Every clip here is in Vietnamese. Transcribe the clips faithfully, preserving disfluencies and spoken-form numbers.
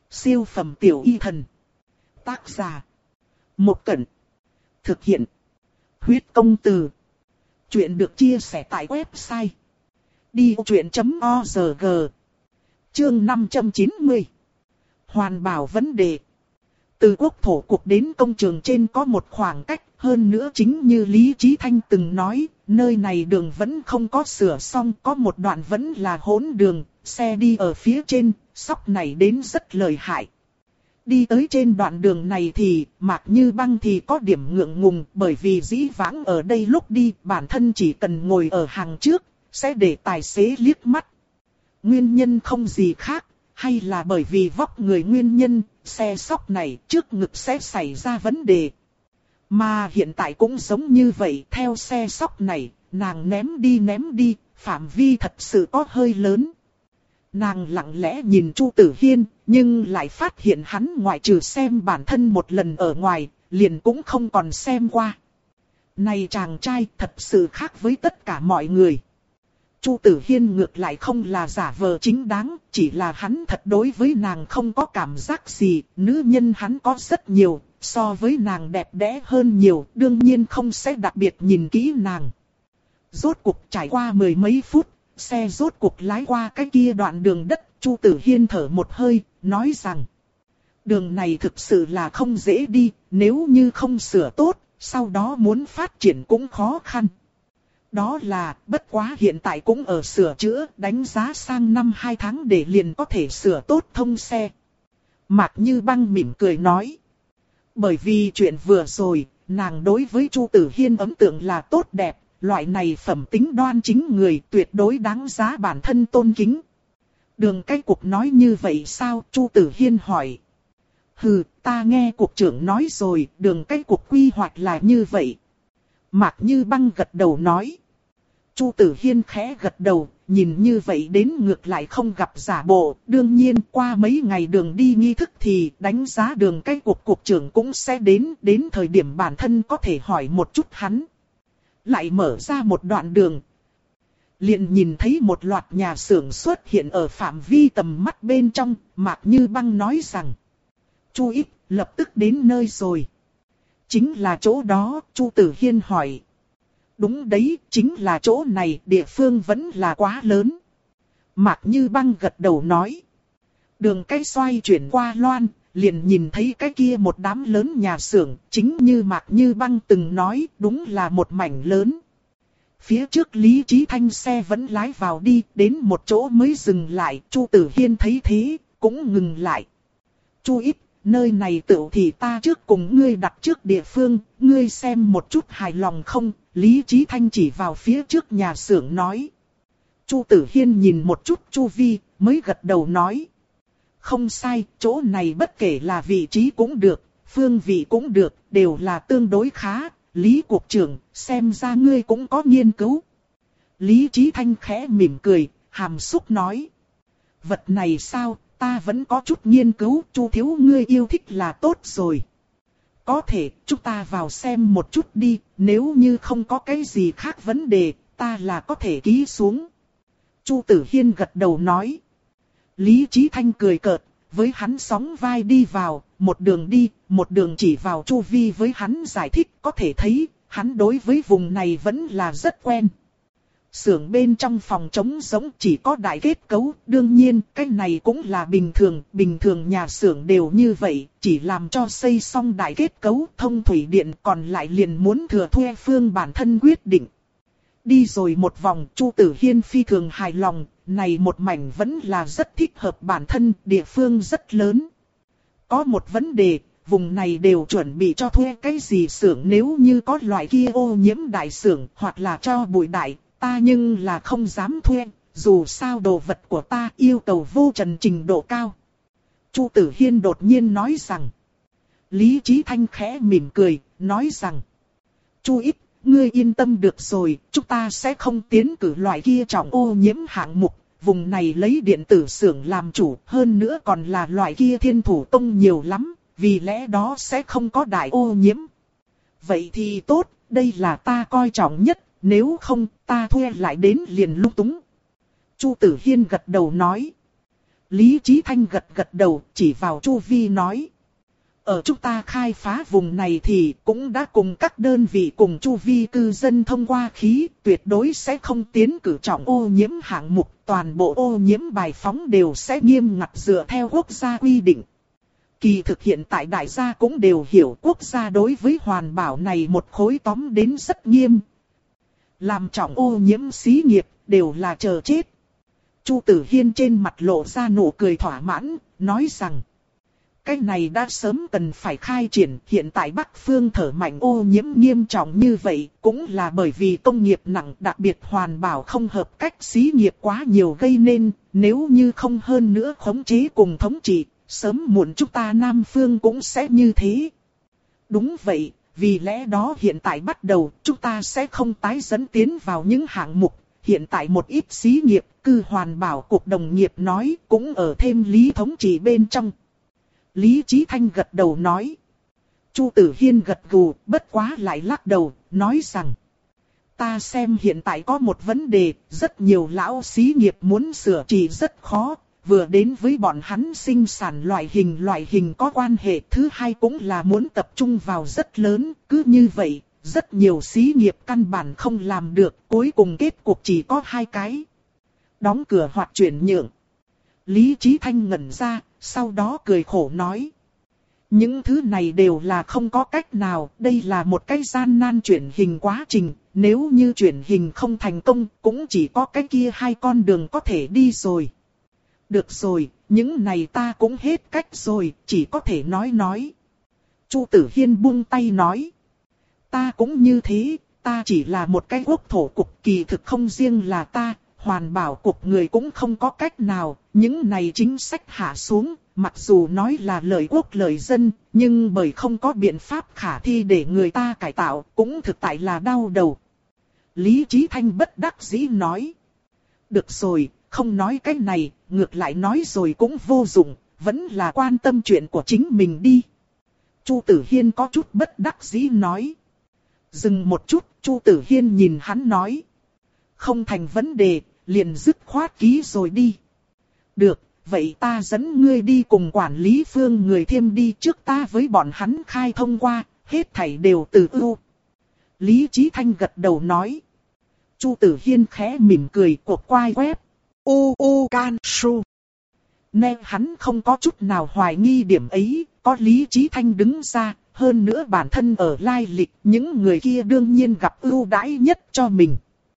Siêu phẩm tiểu y thần. Tác giả. Một Cẩn. Thực hiện. Huyết công từ. Chuyện được chia sẻ tại website đi vô chuyện chấm org. Chương năm trăm chín mươi. Hoàn bảo vấn đề. Từ quốc thổ cục đến công trường trên có một khoảng cách, hơn nữa chính như Lý Chí Thanh từng nói, nơi này đường vẫn không có sửa xong, có một đoạn vẫn là hỗn đường, xe đi ở phía trên, sóc này đến rất lợi hại. Đi tới trên đoạn đường này thì, Mạc Như Băng thì có điểm ngượng ngùng, bởi vì dĩ vãng ở đây lúc đi, bản thân chỉ cần ngồi ở hàng trước, sẽ để tài xế liếc mắt. Nguyên nhân không gì khác, hay là bởi vì vóc người nguyên nhân, xe sóc này trước ngực sẽ xảy ra vấn đề. Mà hiện tại cũng giống như vậy, theo xe sóc này, nàng ném đi ném đi, phạm vi thật sự có hơi lớn. Nàng lặng lẽ nhìn Chu Tử Hiên, nhưng lại phát hiện hắn ngoại trừ xem bản thân một lần ở ngoài, liền cũng không còn xem qua. Này chàng trai thật sự khác với tất cả mọi người. Chu Tử Hiên ngược lại không là giả vờ chính đáng, chỉ là hắn thật đối với nàng không có cảm giác gì, nữ nhân hắn có rất nhiều, so với nàng đẹp đẽ hơn nhiều, đương nhiên không sẽ đặc biệt nhìn kỹ nàng. Rốt cuộc trải qua mười mấy phút, xe rốt cuộc lái qua cái kia đoạn đường đất, Chu Tử Hiên thở một hơi, nói rằng đường này thực sự là không dễ đi, nếu như không sửa tốt, sau đó muốn phát triển cũng khó khăn. Đó là, bất quá hiện tại cũng ở sửa chữa, đánh giá sang năm hai tháng để liền có thể sửa tốt thông xe. Mạc Như Băng mỉm cười nói. Bởi vì chuyện vừa rồi, nàng đối với Chu Tử Hiên ấn tượng là tốt đẹp, loại này phẩm tính đoan chính người tuyệt đối đáng giá bản thân tôn kính. Đường Cách Cục nói như vậy sao? Chu Tử Hiên hỏi. Hừ, ta nghe cục trưởng nói rồi, Đường Cách Cục quy hoạch là như vậy. Mạc Như Băng gật đầu nói. Chu Tử Hiên khẽ gật đầu, nhìn như vậy đến ngược lại không gặp giả bộ. Đương nhiên qua mấy ngày đường đi nghi thức thì đánh giá Đường Cách Cục cục trưởng cũng sẽ đến. Đến thời điểm bản thân có thể hỏi một chút hắn. Lại mở ra một đoạn đường. Liền nhìn thấy một loạt nhà xưởng xuất hiện ở phạm vi tầm mắt bên trong. Mạc Như Băng nói rằng. Chu Ít lập tức đến nơi rồi. Chính là chỗ đó, Chu Tử Hiên hỏi. Đúng đấy, chính là chỗ này, địa phương vẫn là quá lớn. Mạc Như Băng gật đầu nói. Đường Cách xoay chuyển qua loan, liền nhìn thấy cái kia một đám lớn nhà xưởng, chính như Mạc Như Băng từng nói, đúng là một mảnh lớn. Phía trước Lý Chí Thanh xe vẫn lái vào đi, đến một chỗ mới dừng lại, Chu Tử Hiên thấy thế, cũng ngừng lại. Chu Ít, nơi này tựu thì ta trước cùng ngươi đặt trước địa phương, ngươi xem một chút hài lòng không? Lý Chí Thanh chỉ vào phía trước nhà xưởng nói. Chu Tử Hiên nhìn một chút chu vi, mới gật đầu nói. Không sai, chỗ này bất kể là vị trí cũng được, phương vị cũng được, đều là tương đối khá. Lý Cục trưởng, xem ra ngươi cũng có nghiên cứu. Lý Chí Thanh khẽ mỉm cười, hàm xúc nói. Vật này sao, ta vẫn có chút nghiên cứu, Chu thiếu ngươi yêu thích là tốt rồi. Có thể, chúng ta vào xem một chút đi, nếu như không có cái gì khác vấn đề, ta là có thể ký xuống. Chu Tử Hiên gật đầu nói. Lý Chí Thanh cười cợt, với hắn sóng vai đi vào, một đường đi, một đường chỉ vào chu vi với hắn giải thích, có thể thấy, hắn đối với vùng này vẫn là rất quen. Xưởng bên trong phòng trống rỗng chỉ có đại kết cấu, đương nhiên cái này cũng là bình thường, bình thường nhà xưởng đều như vậy, chỉ làm cho xây xong đại kết cấu, thông thủy điện còn lại liền muốn thừa thuê phương bản thân quyết định. Đi rồi một vòng, Chu Tử Hiên phi thường hài lòng, này một mảnh vẫn là rất thích hợp bản thân, địa phương rất lớn. Có một vấn đề, vùng này đều chuẩn bị cho thuê cái gì xưởng, nếu như có loại kia ô nhiễm đại xưởng hoặc là cho bụi đại. Ta nhưng là không dám thuê, dù sao đồ vật của ta yêu cầu vô trần trình độ cao. Chu Tử Hiên đột nhiên nói rằng. Lý Chí Thanh khẽ mỉm cười, nói rằng. Chu Ít, ngươi yên tâm được rồi, chúng ta sẽ không tiến cử loại kia trọng ô nhiễm hạng mục. Vùng này lấy điện tử xưởng làm chủ, hơn nữa còn là loại kia thiên thủ tông nhiều lắm, vì lẽ đó sẽ không có đại ô nhiễm. Vậy thì tốt, đây là ta coi trọng nhất. Nếu không, ta thuê lại đến liền lung túng. Chu Tử Hiên gật đầu nói. Lý Chí Thanh gật gật đầu, chỉ vào chu vi nói. Ở chúng ta khai phá vùng này thì cũng đã cùng các đơn vị cùng chu vi cư dân thông qua khí, tuyệt đối sẽ không tiến cử trọng ô nhiễm hạng mục, toàn bộ ô nhiễm bài phóng đều sẽ nghiêm ngặt dựa theo quốc gia quy định. Kỳ thực hiện tại đại gia cũng đều hiểu quốc gia đối với hoàn bảo này một khối tóm đến rất nghiêm. Làm trọng ô nhiễm xí nghiệp đều là chờ chết. Chu Tử Hiên trên mặt lộ ra nụ cười thỏa mãn, nói rằng. Cái này đã sớm cần phải khai triển, hiện tại Bắc Phương thở mạnh ô nhiễm nghiêm trọng như vậy, cũng là bởi vì công nghiệp nặng đặc biệt hoàn bảo không hợp cách xí nghiệp quá nhiều gây nên, nếu như không hơn nữa khống chế cùng thống trị, sớm muộn chúng ta Nam Phương cũng sẽ như thế. Đúng vậy, vì lẽ đó hiện tại bắt đầu chúng ta sẽ không tái dẫn tiến vào những hạng mục, hiện tại một ít xí nghiệp, cư hoàn bảo cục đồng nghiệp nói cũng ở thêm lý thống trị bên trong. Lý Chí Thanh gật đầu nói. Chu Tử Hiên gật gù, bất quá lại lắc đầu, nói rằng. Ta xem hiện tại có một vấn đề, rất nhiều lão xí nghiệp muốn sửa trị rất khó, vừa đến với bọn hắn sinh sản loại hình loại hình có quan hệ. Thứ hai cũng là muốn tập trung vào rất lớn, cứ như vậy, rất nhiều xí nghiệp căn bản không làm được, cuối cùng kết cục chỉ có hai cái. Đóng cửa hoặc chuyển nhượng. Lý Chí Thanh ngẩn ra, sau đó cười khổ nói. Những thứ này đều là không có cách nào, đây là một cái gian nan chuyển hình quá trình, nếu như chuyển hình không thành công, cũng chỉ có cái kia hai con đường có thể đi rồi. Được rồi, những này ta cũng hết cách rồi, chỉ có thể nói nói. Chu Tử Hiên buông tay nói. Ta cũng như thế, ta chỉ là một cái quốc thổ cục, kỳ thực không riêng là ta. Hoàn bảo cục người cũng không có cách nào, những này chính sách hạ xuống, mặc dù nói là lợi quốc lợi dân, nhưng bởi không có biện pháp khả thi để người ta cải tạo, cũng thực tại là đau đầu. Lý Chí Thanh bất đắc dĩ nói. Được rồi, không nói cái này, ngược lại nói rồi cũng vô dụng, vẫn là quan tâm chuyện của chính mình đi. Chu Tử Hiên có chút bất đắc dĩ nói. Dừng một chút, Chu Tử Hiên nhìn hắn nói. Không thành vấn đề, liền dứt khoát ký rồi đi. Được, vậy ta dẫn ngươi đi cùng quản lý phương người thêm đi, trước ta với bọn hắn khai thông qua, hết thảy đều từ ưu. Lý Chí Thanh gật đầu nói. Chu Tử Hiên khẽ mỉm cười cột quai web. U U Can Su. Nên hắn không có chút nào hoài nghi điểm ấy, có Lý Chí Thanh đứng ra, hơn nữa bản thân ở lai lịch, những người kia đương nhiên gặp ưu đãi nhất cho mình.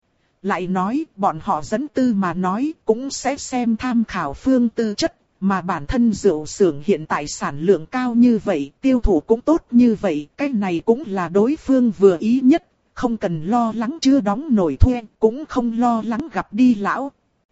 Lại nói, bọn họ dẫn tư mà nói, cũng sẽ xem tham khảo phương tư chất, mà bản thân rượu xưởng hiện tại sản lượng cao như vậy, tiêu thụ cũng tốt như vậy, cái này cũng là đối phương vừa ý nhất, không cần lo lắng chưa đóng nổi thuê, cũng không lo lắng gặp đi lão.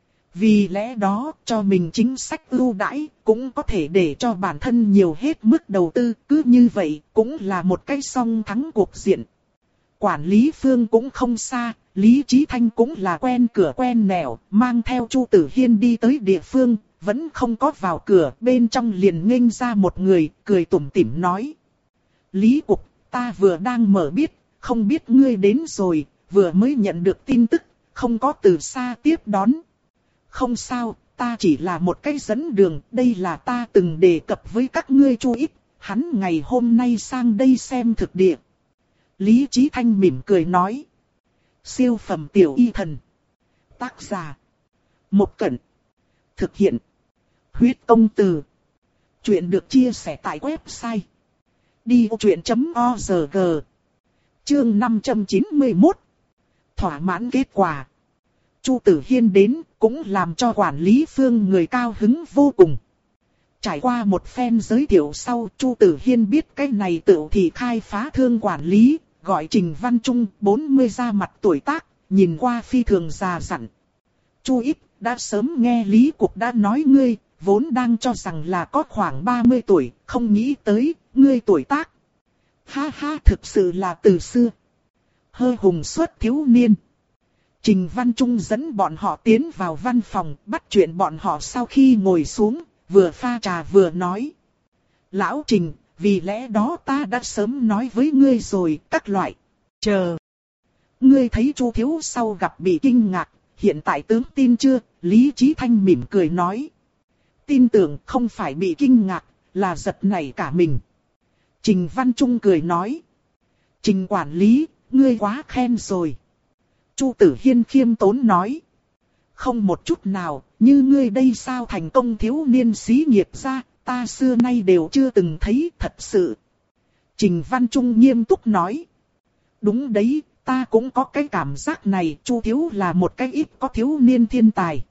Vì lẽ đó, cho mình chính sách ưu đãi, cũng có thể để cho bản thân nhiều hết mức đầu tư, cứ như vậy, cũng là một cái song thắng cuộc diện. Quản lý phương cũng không xa, Lý Chí Thanh cũng là quen cửa quen nẻo, mang theo Chu Tử Hiên đi tới địa phương, vẫn không có vào cửa, bên trong liền nghênh ra một người, cười tủm tỉm nói. Lý Cục, ta vừa đang mở biết, không biết ngươi đến rồi, vừa mới nhận được tin tức, không có từ xa tiếp đón. Không sao, ta chỉ là một cái dẫn đường, đây là ta từng đề cập với các ngươi chú ít, hắn ngày hôm nay sang đây xem thực địa. Lý Chí Thanh mỉm cười nói. Siêu phẩm tiểu y thần. Tác giả. Một Cẩn. Thực hiện. Huyết công từ. Chuyện được chia sẻ tại website. đi vô chuyện chấm org. Chương năm trăm chín mươi mốt. Thỏa mãn kết quả. Chu Tử Hiên đến cũng làm cho quản lý phương người cao hứng vô cùng. Trải qua một phen giới thiệu sau, Chu Tử Hiên biết cái này tự thì khai phá thương quản lý, gọi Trình Văn Trung, bốn mươi ra mặt tuổi tác, nhìn qua phi thường già dặn. Chu ít, đã sớm nghe Lý Cục đã nói ngươi, vốn đang cho rằng là có khoảng ba mươi tuổi, không nghĩ tới, ngươi tuổi tác. Ha ha, thực sự là từ xưa. Hơi hùng suốt thiếu niên. Trình Văn Trung dẫn bọn họ tiến vào văn phòng, bắt chuyện bọn họ sau khi ngồi xuống, vừa pha trà vừa nói. Lão Trình, vì lẽ đó ta đã sớm nói với ngươi rồi, các loại. Chờ. Ngươi thấy Chu thiếu sau gặp bị kinh ngạc, hiện tại tướng tin chưa? Lý Chí Thanh mỉm cười nói. tin tưởng, không phải bị kinh ngạc, là giật nảy cả mình. Trình Văn Trung cười nói. Trình quản lý, ngươi quá khen rồi. Chu Tử Hiên khiêm tốn nói. Không một chút nào, như ngươi đây sao thành công thiếu niên xí nghiệp ra, ta xưa nay đều chưa từng thấy thật sự. Trình Văn Trung nghiêm túc nói. Đúng đấy, ta cũng có cái cảm giác này, Chu thiếu là một cái ít có thiếu niên thiên tài.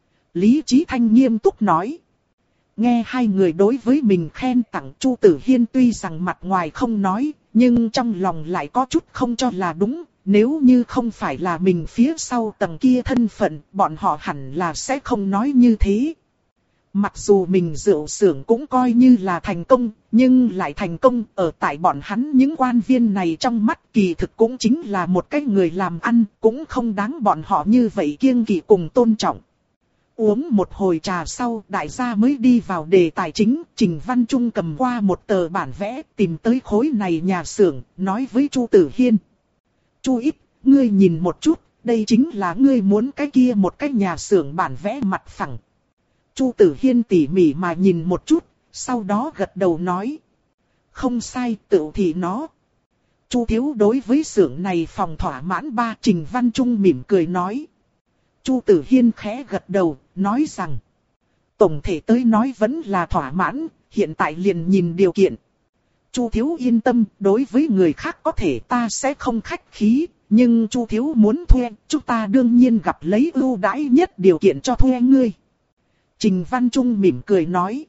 Lý Chí Thanh nghiêm túc nói. Nghe hai người đối với mình khen tặng, Chu Tử Hiên tuy rằng mặt ngoài không nói, nhưng trong lòng lại có chút không cho là đúng. Nếu như không phải là mình phía sau tầng kia thân phận, bọn họ hẳn là sẽ không nói như thế. Mặc dù mình rượu xưởng cũng coi như là thành công, nhưng lại thành công ở tại bọn hắn những quan viên này trong mắt kỳ thực cũng chính là một cái người làm ăn, cũng không đáng bọn họ như vậy kiêng kỵ cùng tôn trọng. Uống một hồi trà sau, đại gia mới đi vào đề tài chính. Trình Văn Trung cầm qua một tờ bản vẽ, tìm tới khối này nhà xưởng, nói với Chu Tử Hiên. Chu ít, ngươi nhìn một chút, đây chính là ngươi muốn cái kia một cái nhà xưởng bản vẽ mặt phẳng. Chu Tử Hiên tỉ mỉ mà nhìn một chút, sau đó gật đầu nói. Không sai, tự thì nó. Chu thiếu đối với xưởng này phòng thỏa mãn ba. Trình Văn Trung mỉm cười nói. Chu Tử Hiên khẽ gật đầu, nói rằng. Tổng thể tới nói vẫn là thỏa mãn, hiện tại liền nhìn điều kiện. Chu thiếu yên tâm, đối với người khác có thể ta sẽ không khách khí, nhưng Chu thiếu muốn thuê, chúng ta đương nhiên gặp lấy ưu đãi nhất điều kiện cho thuê ngươi. Trình Văn Trung mỉm cười nói.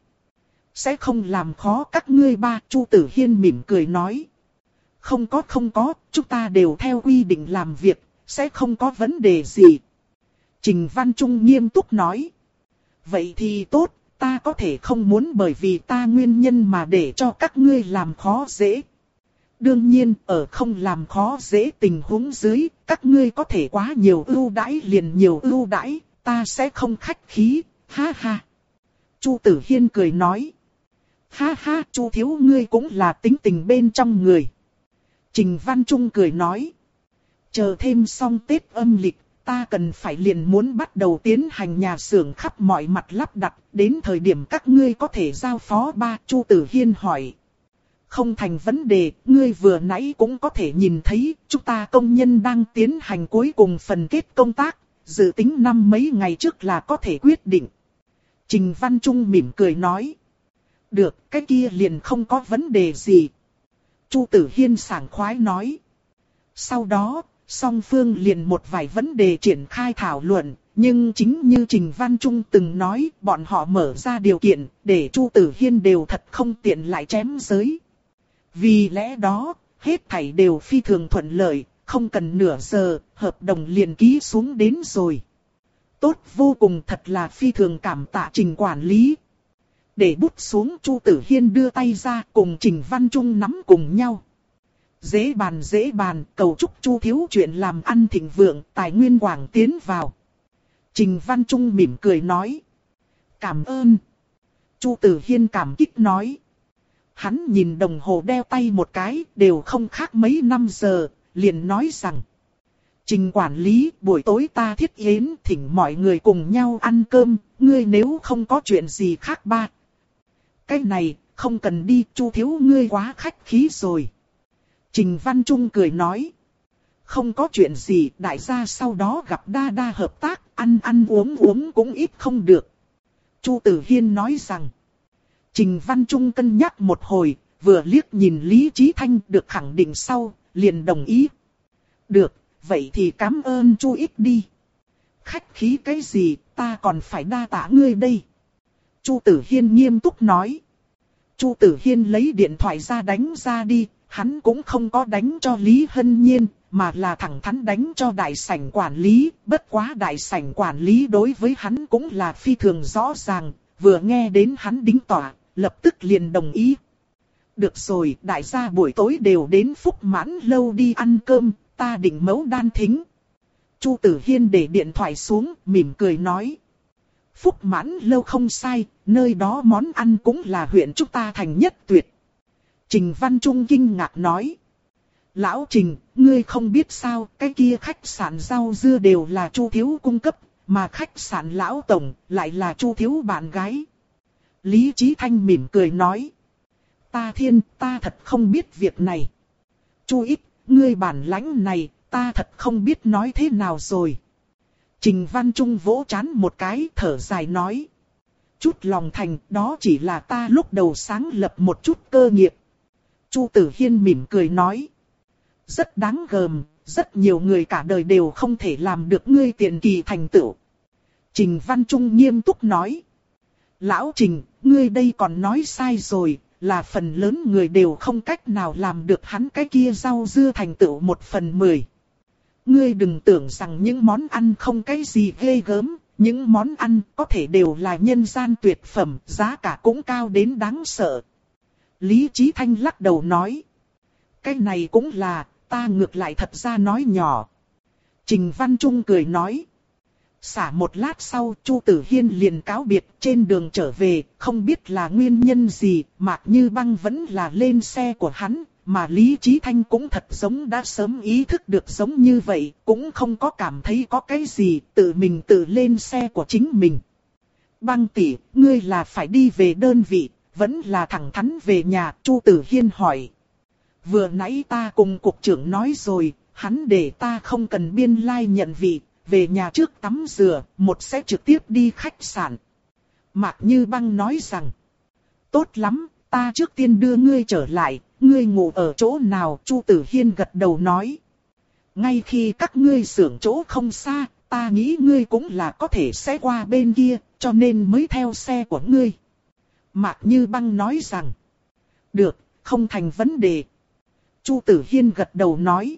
Sẽ không làm khó các ngươi ba. Chu Tử Hiên mỉm cười nói. Không có không có, chúng ta đều theo quy định làm việc, sẽ không có vấn đề gì. Trình Văn Trung nghiêm túc nói. Vậy thì tốt, ta có thể không muốn bởi vì ta nguyên nhân mà để cho các ngươi làm khó dễ. Đương nhiên, ở không làm khó dễ tình huống dưới, các ngươi có thể quá nhiều ưu đãi liền nhiều ưu đãi, ta sẽ không khách khí, ha ha. Chu Tử Hiên cười nói. Ha ha, Chu thiếu ngươi cũng là tính tình bên trong người. Trình Văn Trung cười nói. Chờ thêm xong Tết âm lịch, ta cần phải liền muốn bắt đầu tiến hành nhà xưởng khắp mọi mặt lắp đặt, đến thời điểm các ngươi có thể giao phó ba. Chu Tử Hiên hỏi. Không thành vấn đề, ngươi vừa nãy cũng có thể nhìn thấy, chúng ta công nhân đang tiến hành cuối cùng phần kết công tác, dự tính năm mấy ngày trước là có thể quyết định. Trình Văn Trung mỉm cười nói. Được, cái kia liền không có vấn đề gì. Chu Tử Hiên sảng khoái nói. Sau đó, song phương liền một vài vấn đề triển khai thảo luận, nhưng chính như Trình Văn Trung từng nói, bọn họ mở ra điều kiện, để Chu Tử Hiên đều thật không tiện lại chém giới. Vì lẽ đó, hết thảy đều phi thường thuận lợi, không cần nửa giờ, hợp đồng liền ký xuống đến rồi. Tốt vô cùng, thật là phi thường cảm tạ Trình quản lý. Để bút xuống, Chu Tử Hiên đưa tay ra cùng Trình Văn Trung nắm cùng nhau. Dễ bàn dễ bàn, cầu chúc Chu thiếu chuyện làm ăn thịnh vượng, tài nguyên quảng tiến vào. Trình Văn Trung mỉm cười nói. Cảm ơn. Chu Tử Hiên cảm kích nói. Hắn nhìn đồng hồ đeo tay một cái, đều không khác mấy năm giờ, liền nói rằng. Trình quản lý, buổi tối ta thiết yến thỉnh mọi người cùng nhau ăn cơm, ngươi nếu không có chuyện gì khác ba. Cái này, không cần đi, Chu thiếu ngươi quá khách khí rồi. Trình Văn Trung cười nói. Không có chuyện gì, đại gia sau đó gặp đa đa hợp tác, ăn ăn uống uống cũng ít không được. Chu Tử Hiên nói rằng. Trình Văn Trung cân nhắc một hồi, vừa liếc nhìn Lý Chí Thanh được khẳng định sau, liền đồng ý. Được, vậy thì cảm ơn Chu ít đi. Khách khí cái gì, ta còn phải đa tạ ngươi đây. Chu Tử Hiên nghiêm túc nói. Chu Tử Hiên lấy điện thoại ra đánh ra đi, hắn cũng không có đánh cho Lý Hân Nhiên, mà là thẳng thắn đánh cho đại sảnh quản lý. Bất quá đại sảnh quản lý đối với hắn cũng là phi thường rõ ràng, vừa nghe đến hắn đính tỏa, lập tức liền đồng ý. Được rồi, đại gia buổi tối đều đến Phúc Mãn lâu đi ăn cơm, ta định mẫu đan thính. Chu Tử Hiên để điện thoại xuống, mỉm cười nói. Phúc Mãn lâu không sai, nơi đó món ăn cũng là huyện chúng ta thành nhất tuyệt. Trình Văn Trung kinh ngạc nói. Lão Trình, ngươi không biết sao, cái kia khách sạn rau dưa đều là Chu thiếu cung cấp, mà khách sạn Lão Tổng lại là Chu thiếu bạn gái. Lý Chí Thanh mỉm cười nói. Ta thiên, ta thật không biết việc này. Chu Ít, ngươi bản lãnh này, ta thật không biết nói thế nào rồi. Trình Văn Trung vỗ trán một cái, thở dài nói. Chút lòng thành, đó chỉ là ta lúc đầu sáng lập một chút cơ nghiệp. Chu Tử Hiên mỉm cười nói. Rất đáng gờm, rất nhiều người cả đời đều không thể làm được ngươi tiền kỳ thành tựu. Trình Văn Trung nghiêm túc nói. Lão Trình, ngươi đây còn nói sai rồi, là phần lớn người đều không cách nào làm được hắn cái kia rau dưa thành tựu một phần mười. Ngươi đừng tưởng rằng những món ăn không cái gì ghê gớm, những món ăn có thể đều là nhân gian tuyệt phẩm, giá cả cũng cao đến đáng sợ. Lý Chí Thanh lắc đầu nói. Cái này cũng là, ta ngược lại thật ra nói nhỏ. Trình Văn Trung cười nói. Xả một lát sau, Chu Tử Hiên liền cáo biệt, trên đường trở về, không biết là nguyên nhân gì, Mạc Như Băng vẫn là lên xe của hắn, mà Lý Chí Thanh cũng thật giống đã sớm ý thức được giống như vậy, cũng không có cảm thấy có cái gì, tự mình tự lên xe của chính mình. Băng tỷ, ngươi là phải đi về đơn vị, vẫn là thẳng thắn về nhà, Chu Tử Hiên hỏi. Vừa nãy ta cùng cục trưởng nói rồi, hắn để ta không cần biên lai like nhận vị. Về nhà trước tắm rửa, một sẽ trực tiếp đi khách sạn. Mạc Như Băng nói rằng. Tốt lắm, ta trước tiên đưa ngươi trở lại, ngươi ngủ ở chỗ nào? Chu Tử Hiên gật đầu nói. Ngay khi các ngươi xưởng chỗ không xa, ta nghĩ ngươi cũng là có thể sẽ qua bên kia, cho nên mới theo xe của ngươi. Mạc Như Băng nói rằng. Được, không thành vấn đề. Chu Tử Hiên gật đầu nói.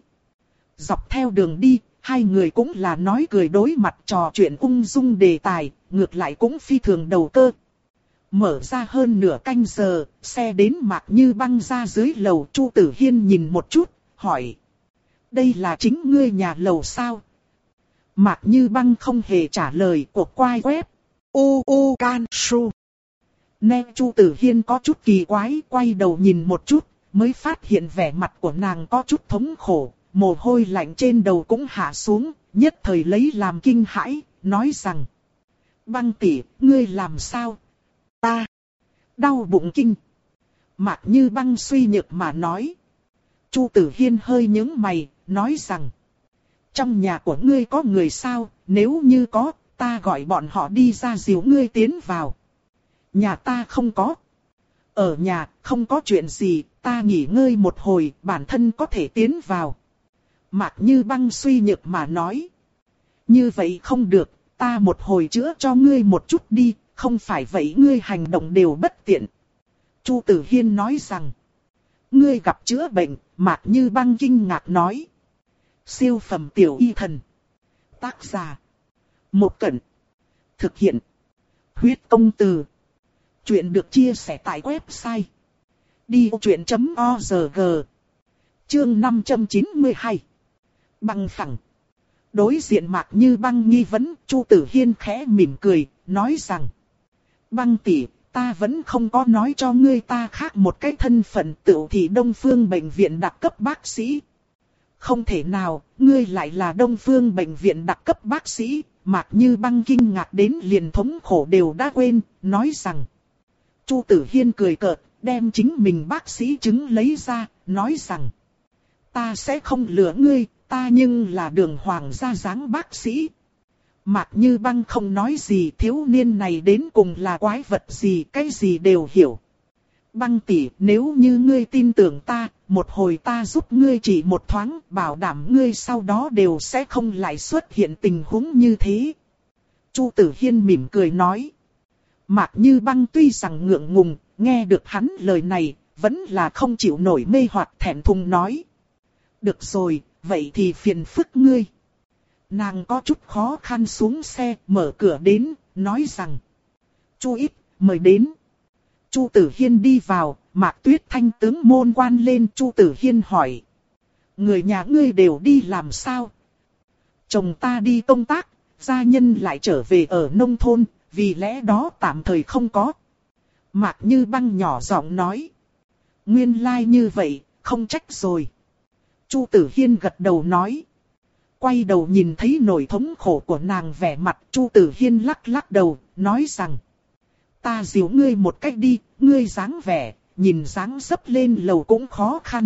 Dọc theo đường đi, hai người cũng là nói cười đối mặt trò chuyện ung dung đề tài, ngược lại cũng phi thường đầu cơ. Mở ra hơn nửa canh giờ, xe đến Mạc Như Băng ra dưới lầu. Chu Tử Hiên nhìn một chút, hỏi. Đây là chính ngươi nhà lầu sao? Mạc Như Băng không hề trả lời, cuộc quay web. U U Can Su. Nghe Chu Tử Hiên có chút kỳ quái, quay đầu nhìn một chút, mới phát hiện vẻ mặt của nàng có chút thống khổ. Mồ hôi lạnh trên đầu cũng hạ xuống, nhất thời lấy làm kinh hãi, nói rằng. Băng tỷ, ngươi làm sao? Ta. Đau bụng kinh. Mạc Như Băng suy nhược mà nói. Chu Tử Hiên hơi nhướng mày, nói rằng. Trong nhà của ngươi có người sao? Nếu như có, ta gọi bọn họ đi ra dìu ngươi tiến vào. Nhà ta không có. Ở nhà, không có chuyện gì, ta nghỉ ngơi một hồi, bản thân có thể tiến vào. Mạc Như Băng suy nhược mà nói. Như vậy không được, ta một hồi chữa cho ngươi một chút đi, không phải vậy ngươi hành động đều bất tiện. Chu Tử Hiên nói rằng. Ngươi gặp chữa bệnh, Mạc Như Băng kinh ngạc nói. Siêu phẩm tiểu y thần. Tác giả. Một Cẩn. Thực hiện. Huyết công từ. Chuyện được chia sẻ tại website. đi vô chuyện chấm org. Chương năm trăm chín mươi hai. Băng phẳng. Đối diện Mạc Như Băng nghi vấn, Chu Tử Hiên khẽ mỉm cười, nói rằng. Băng tỷ, ta vẫn không có nói cho ngươi ta khác một cái thân phận tựu thị Đông Phương Bệnh viện đặc cấp bác sĩ. Không thể nào, ngươi lại là Đông Phương Bệnh viện đặc cấp bác sĩ. Mạc Như Băng kinh ngạc đến liền thống khổ đều đã quên, nói rằng. Chu Tử Hiên cười cợt, đem chính mình bác sĩ chứng lấy ra, nói rằng. Ta sẽ không lừa ngươi, ta nhưng là Đường Hoàng gia dáng bác sĩ. Mạc Như Băng không nói gì, thiếu niên này đến cùng là quái vật gì, cái gì đều hiểu. Băng tỷ, nếu như ngươi tin tưởng ta, một hồi ta giúp ngươi chỉ một thoáng, bảo đảm ngươi sau đó đều sẽ không lại xuất hiện tình huống như thế. Chu Tử Hiên mỉm cười nói. Mạc Như Băng tuy rằng ngượng ngùng, nghe được hắn lời này, vẫn là không chịu nổi mê hoặc thẹn thùng nói. Được rồi, vậy thì phiền phức ngươi. Nàng có chút khó khăn xuống xe, mở cửa đến, nói rằng. Chu Ít, mời đến. Chu Tử Hiên đi vào, Mạc Tuyết Thanh tướng môn quan lên. Chu Tử Hiên hỏi. Người nhà ngươi đều đi làm sao? Chồng ta đi công tác, gia nhân lại trở về ở nông thôn, vì lẽ đó tạm thời không có. Mạc Như Băng nhỏ giọng nói. Nguyên lai like như vậy, không trách rồi. Chu Tử Hiên gật đầu nói. Quay đầu nhìn thấy nỗi thống khổ của nàng vẻ mặt, Chu Tử Hiên lắc lắc đầu, nói rằng. ta dìu ngươi một cách đi, ngươi dáng vẻ, nhìn dáng dấp lên lầu cũng khó khăn.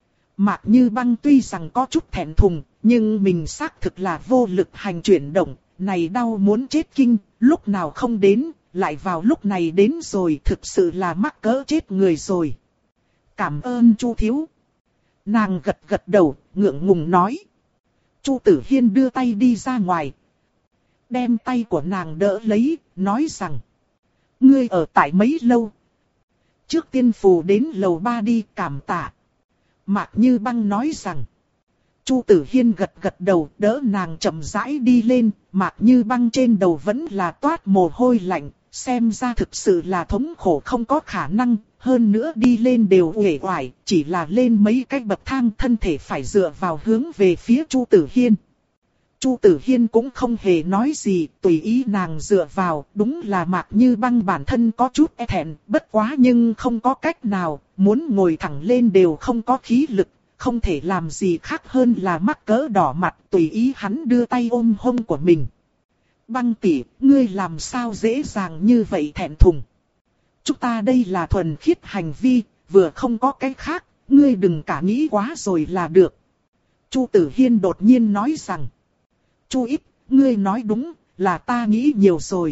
Mạc Như Băng tuy rằng có chút thẹn thùng, nhưng mình xác thực là vô lực hành chuyển động, này đau muốn chết kinh, lúc nào không đến, lại vào lúc này đến rồi, thực sự là mắc cỡ chết người rồi. Cảm ơn Chu thiếu. Nàng gật gật đầu, ngượng ngùng nói. Chu Tử Hiên đưa tay đi ra ngoài, đem tay của nàng đỡ lấy, nói rằng: ngươi ở tại mấy lâu? Trước tiên phù đến lầu ba đi, cảm tạ. Mạc Như Băng nói rằng. Chu Tử Hiên gật gật đầu, đỡ nàng chậm rãi đi lên. Mạc Như Băng trên đầu vẫn là toát mồ hôi lạnh, xem ra thực sự là thống khổ không có khả năng. Hơn nữa đi lên đều uể oải, chỉ là lên mấy cái bậc thang, thân thể phải dựa vào hướng về phía Chu Tử Hiên. Chu Tử Hiên cũng không hề nói gì, tùy ý nàng dựa vào, đúng là Mạc Như Băng bản thân có chút e thẹn, bất quá nhưng không có cách nào, muốn ngồi thẳng lên đều không có khí lực, không thể làm gì khác hơn là mắc cỡ đỏ mặt, tùy ý hắn đưa tay ôm hông của mình. Băng tỷ, ngươi làm sao dễ dàng như vậy thẹn thùng? Chúng ta đây là thuần khiết hành vi, vừa không có cái khác, ngươi đừng cả nghĩ quá rồi là được. Chu Tử Hiên đột nhiên nói rằng. Chu ít, ngươi nói đúng, là ta nghĩ nhiều rồi.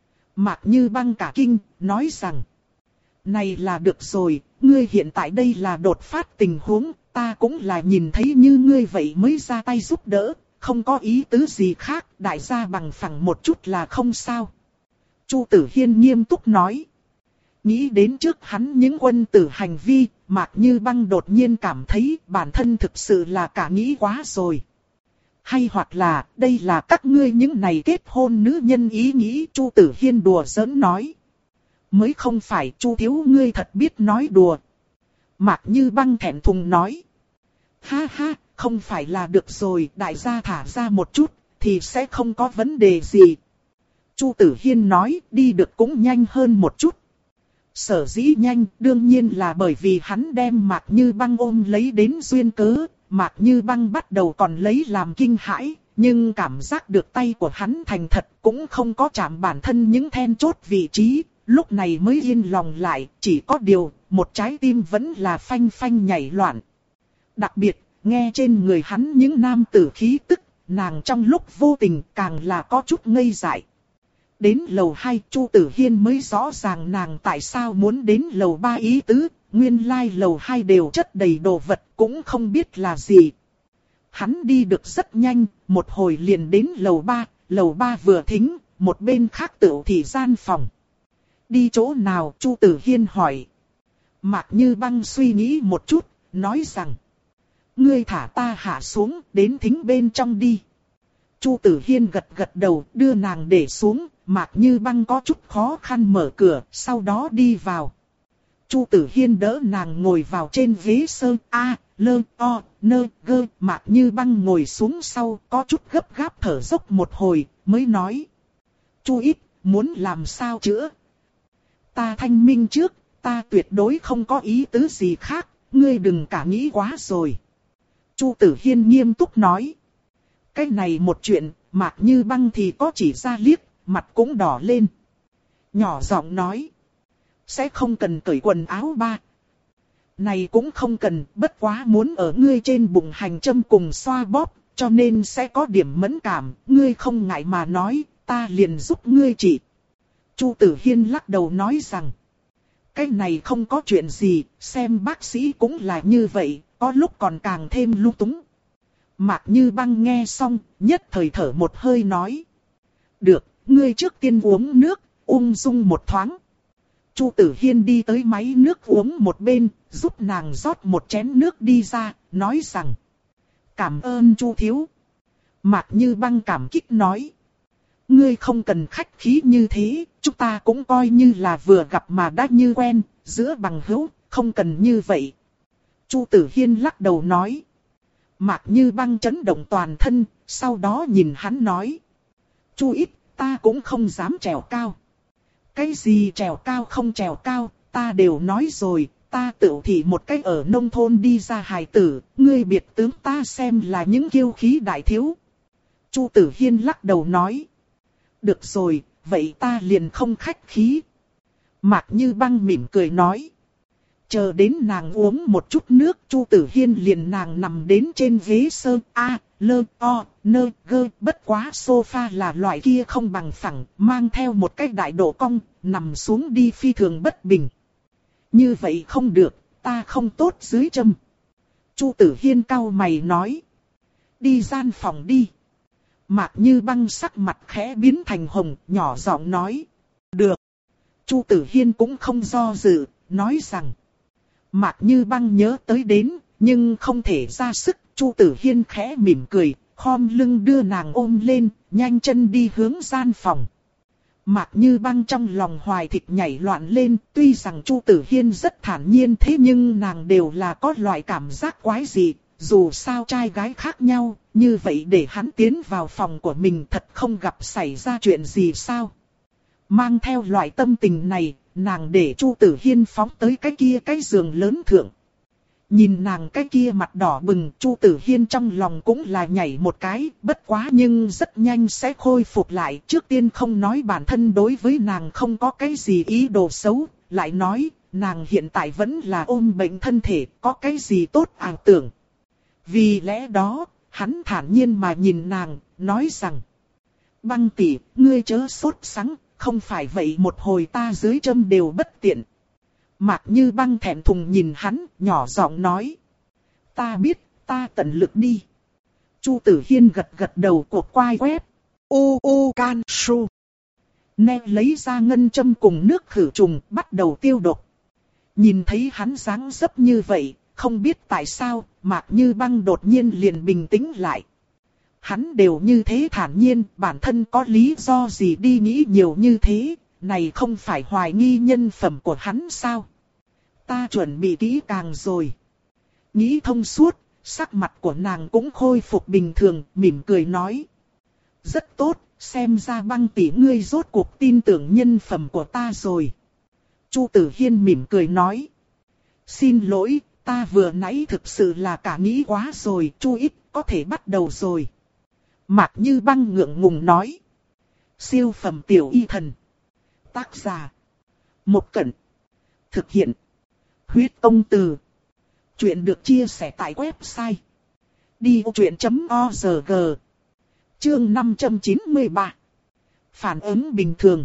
Mạc Như Băng cả kinh, nói rằng. Này là được rồi, ngươi hiện tại đây là đột phát tình huống, ta cũng là nhìn thấy như ngươi vậy mới ra tay giúp đỡ, không có ý tứ gì khác, đại gia bằng phẳng một chút là không sao. Chu Tử Hiên nghiêm túc nói. Nghĩ đến trước hắn những quân tử hành vi, Mạc Như Băng đột nhiên cảm thấy bản thân thực sự là cả nghĩ quá rồi. Hay hoặc là, đây là các ngươi những này kết hôn nữ nhân ý nghĩ, Chu Tử Hiên đùa giỡn nói. Mới không phải, Chu thiếu ngươi thật biết nói đùa. Mạc Như Băng thẹn thùng nói. Ha ha, không phải là được rồi, đại gia thả ra một chút, thì sẽ không có vấn đề gì. Chu Tử Hiên nói, đi được cũng nhanh hơn một chút. Sở dĩ nhanh, đương nhiên là bởi vì hắn đem Mạc Như Băng ôm lấy đến duyên cớ. Mạc Như Băng bắt đầu còn lấy làm kinh hãi, nhưng cảm giác được tay của hắn thành thật cũng không có chạm bản thân những then chốt vị trí, lúc này mới yên lòng lại, chỉ có điều, một trái tim vẫn là phanh phanh nhảy loạn. Đặc biệt, nghe trên người hắn những nam tử khí tức, nàng trong lúc vô tình càng là có chút ngây dại. Đến lầu hai, Chu Tử Hiên mới rõ ràng nàng tại sao muốn đến lầu ba ý tứ. Nguyên lai like lầu hai đều chất đầy đồ vật, cũng không biết là gì. Hắn đi được rất nhanh, một hồi liền đến lầu ba, lầu ba vừa thính, một bên khác tựu thì gian phòng. Đi chỗ nào? Chu Tử Hiên hỏi. Mạc Như Băng suy nghĩ một chút, nói rằng. Ngươi thả ta hạ xuống, đến thính bên trong đi. Chu Tử Hiên gật gật đầu, đưa nàng để xuống, Mạc Như Băng có chút khó khăn mở cửa, sau đó đi vào. Chu Tử Hiên đỡ nàng ngồi vào trên ghế sơn A, lơ, o, nơ, gơ, Mạc Như Băng ngồi xuống sau, có chút gấp gáp thở dốc một hồi, mới nói. Chu ít, muốn làm sao chữa? Ta thanh minh trước, ta tuyệt đối không có ý tứ gì khác, ngươi đừng cả nghĩ quá rồi. Chu Tử Hiên nghiêm túc nói. Cái này một chuyện, Mạc Như Băng thì có chỉ ra liếc, mặt cũng đỏ lên. Nhỏ giọng nói. Sẽ không cần cởi quần áo ba. Này cũng không cần, bất quá muốn ở ngươi trên bụng hành châm cùng xoa bóp, cho nên sẽ có điểm mẫn cảm, ngươi không ngại mà nói, ta liền giúp ngươi trị. Chu Tử Hiên lắc đầu nói rằng. Cái này không có chuyện gì, xem bác sĩ cũng là như vậy, có lúc còn càng thêm lung túng. Mạc Như Băng nghe xong, nhất thời thở một hơi nói. Được, ngươi trước tiên uống nước, ung dung một thoáng. Chu Tử Hiên đi tới máy nước uống một bên, giúp nàng rót một chén nước đi ra, nói rằng. Cảm ơn Chu thiếu. Mạc Như Băng cảm kích nói. Ngươi không cần khách khí như thế, chúng ta cũng coi như là vừa gặp mà đã như quen, giữa bằng hữu, không cần như vậy. Chu Tử Hiên lắc đầu nói. Mạc Như Băng chấn động toàn thân, sau đó nhìn hắn nói. Chu ít, ta cũng không dám trèo cao. Cái gì trèo cao không trèo cao, ta đều nói rồi, ta tự thị một cách ở nông thôn đi ra hài tử, ngươi biệt tướng ta xem là những kiêu khí đại thiếu. Chu Tử Hiên lắc đầu nói. Được rồi, vậy ta liền không khách khí. Mạc Như Băng mỉm cười nói. Chờ đến nàng uống một chút nước, Chu Tử Hiên liền nàng nằm đến trên ghế sơ a, lơ, o, nơ, gơ, bất quá sofa là loại kia không bằng phẳng, mang theo một cái đại độ cong, nằm xuống đi phi thường bất bình. Như vậy không được, ta không tốt dưới châm. Chu Tử Hiên cau mày nói. Đi gian phòng đi. Mạc Như Băng sắc mặt khẽ biến thành hồng, nhỏ giọng nói. Được. Chu Tử Hiên cũng không do dự, nói rằng. Mạc Như Băng nhớ tới đến, nhưng không thể ra sức. Chu Tử Hiên khẽ mỉm cười, khom lưng đưa nàng ôm lên, nhanh chân đi hướng gian phòng. Mạc Như Băng trong lòng hoài thịt nhảy loạn lên, tuy rằng Chu Tử Hiên rất thản nhiên thế nhưng nàng đều là có loại cảm giác quái dị, dù sao trai gái khác nhau, như vậy để hắn tiến vào phòng của mình thật không gặp xảy ra chuyện gì sao. Mang theo loại tâm tình này, nàng để Chu Tử Hiên phóng tới cái kia cái giường lớn thượng. Nhìn nàng cái kia mặt đỏ bừng, Chu Tử Hiên trong lòng cũng là nhảy một cái, bất quá nhưng rất nhanh sẽ khôi phục lại. Trước tiên không nói bản thân đối với nàng không có cái gì ý đồ xấu, lại nói, nàng hiện tại vẫn là ôm bệnh thân thể, có cái gì tốt ảo tưởng. Vì lẽ đó, hắn thản nhiên mà nhìn nàng, nói rằng, Băng tỷ, ngươi chớ sốt sắng, không phải vậy một hồi ta dưới châm đều bất tiện. Mạc Như Băng thẹn thùng nhìn hắn, nhỏ giọng nói. Ta biết, ta tận lực đi. Chu Tử Hiên gật gật đầu cuộc quai quét. U u can su. Nè lấy ra ngân châm cùng nước khử trùng, bắt đầu tiêu độc. Nhìn thấy hắn dáng dấp như vậy, không biết tại sao, Mạc Như Băng đột nhiên liền bình tĩnh lại. Hắn đều như thế thản nhiên, bản thân có lý do gì đi nghĩ nhiều như thế. Này không phải hoài nghi nhân phẩm của hắn sao? Ta chuẩn bị kỹ càng rồi. Nghĩ thông suốt, sắc mặt của nàng cũng khôi phục bình thường, mỉm cười nói. Rất tốt, xem ra Băng tỷ ngươi rốt cuộc tin tưởng nhân phẩm của ta rồi. Chu Tử Hiên mỉm cười nói. Xin lỗi, ta vừa nãy thực sự là cả nghĩ quá rồi, Chu ít có thể bắt đầu rồi. Mạc Như Băng ngượng ngùng nói. Siêu phẩm tiểu y thần. Tác giả. Một Cẩn. Thực hiện. Huyết Công Từ. Chuyện được chia sẻ tại website. đi ô chuyện chấm org. Chương năm trăm chín mươi ba. Phản ứng bình thường.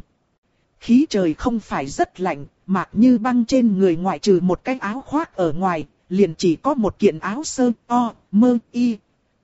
Khí trời không phải rất lạnh, Mạc Như Băng trên người ngoại trừ một cái áo khoác ở ngoài, liền chỉ có một kiện áo sơ, o, mơ, y.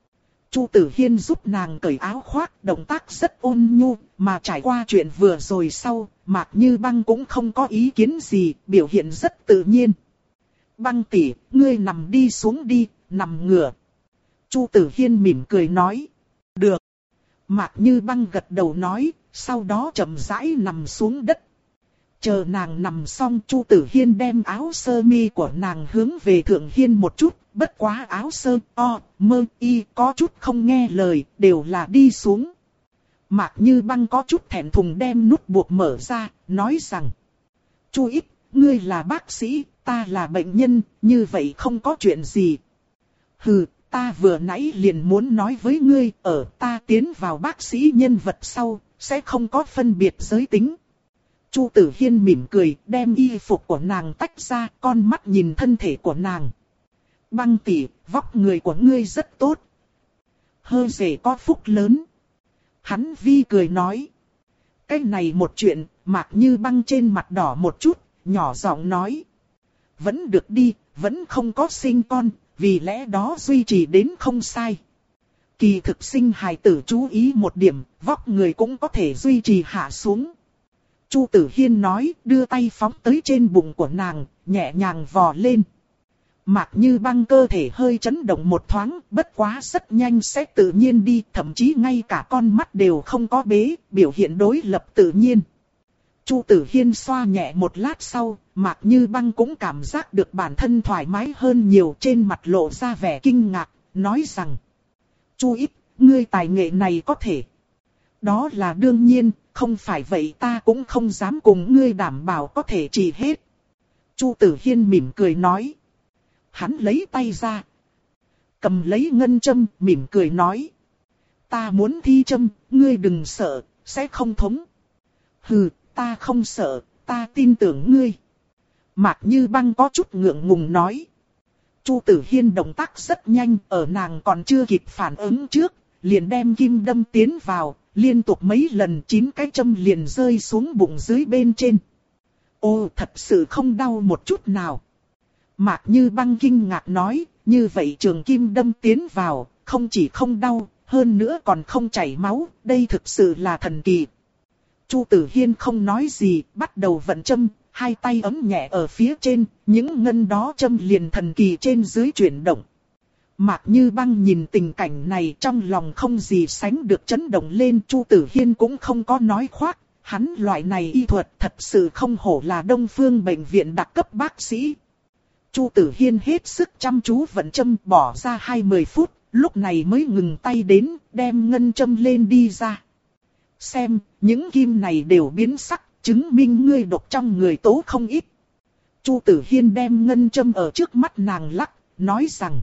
Chu Tử Hiên giúp nàng cởi áo khoác, động tác rất ôn nhu, mà trải qua chuyện vừa rồi sau, Mạc Như Băng cũng không có ý kiến gì, biểu hiện rất tự nhiên. Băng tỷ, ngươi nằm đi xuống đi, nằm ngửa. Chu Tử Hiên mỉm cười nói. Được. Mạc Như Băng gật đầu nói, sau đó chậm rãi nằm xuống đất. Chờ nàng nằm xong, Chu Tử Hiên đem áo sơ mi của nàng hướng về Thượng Hiên một chút. Bất quá áo sơ, o, mơ, y có chút không nghe lời, đều là đi xuống. Mạc Như Băng có chút thẹn thùng đem nút buộc mở ra, nói rằng. Chu ít, ngươi là bác sĩ, ta là bệnh nhân, như vậy không có chuyện gì. Hừ, ta vừa nãy liền muốn nói với ngươi, ở ta tiến vào bác sĩ nhân vật sau, sẽ không có phân biệt giới tính. Chu Tử Hiên mỉm cười, đem y phục của nàng tách ra, con mắt nhìn thân thể của nàng. Băng tỷ, vóc người của ngươi rất tốt. Hơ rể có phúc lớn. Hắn vi cười nói. Cái này một chuyện, Mạc Như Băng trên mặt đỏ một chút, nhỏ giọng nói. Vẫn được đi, vẫn không có sinh con, vì lẽ đó duy trì đến không sai. Kỳ thực sinh hài tử chú ý một điểm, vóc người cũng có thể duy trì hạ xuống. Chu Tử Hiên nói, đưa tay phóng tới trên bụng của nàng, nhẹ nhàng vò lên. Mạc Như Băng cơ thể hơi chấn động một thoáng, bất quá rất nhanh sẽ tự nhiên đi, thậm chí ngay cả con mắt đều không có bế, biểu hiện đối lập tự nhiên. Chu Tử Hiên xoa nhẹ một lát sau, Mạc Như Băng cũng cảm giác được bản thân thoải mái hơn nhiều, trên mặt lộ ra vẻ kinh ngạc, nói rằng. Chu ít, ngươi tài nghệ này có thể. Đó là đương nhiên, không phải vậy ta cũng không dám cùng ngươi đảm bảo có thể trị hết. Chu Tử Hiên mỉm cười nói. Hắn lấy tay ra. Cầm lấy ngân châm, mỉm cười nói. Ta muốn thi châm, ngươi đừng sợ, sẽ không thống. Hừ, ta không sợ, ta tin tưởng ngươi. Mạc Như Băng có chút ngượng ngùng nói. Chu Tử Hiên động tác rất nhanh, ở nàng còn chưa kịp phản ứng trước, liền đem kim đâm tiến vào, liên tục mấy lần chín cái châm liền rơi xuống bụng dưới bên trên. Ô, thật sự không đau một chút nào. Mạc Như Băng kinh ngạc nói, như vậy trường kim đâm tiến vào, không chỉ không đau, hơn nữa còn không chảy máu, đây thực sự là thần kỳ. Chu Tử Hiên không nói gì, bắt đầu vận châm, hai tay ấm nhẹ ở phía trên, những ngân đó châm liền thần kỳ trên dưới chuyển động. Mạc Như Băng nhìn tình cảnh này trong lòng không gì sánh được chấn động lên. Chu Tử Hiên cũng không có nói khoác, hắn loại này y thuật thật sự không hổ là Đông Phương bệnh viện đặc cấp bác sĩ. Chu Tử Hiên hết sức chăm chú vận châm, bỏ ra hai mươi phút, lúc này mới ngừng tay đến, đem ngân châm lên đi ra. Xem, những kim này đều biến sắc, chứng minh ngươi độc trong người tố không ít. Chu Tử Hiên đem ngân châm ở trước mắt nàng lắc, nói rằng.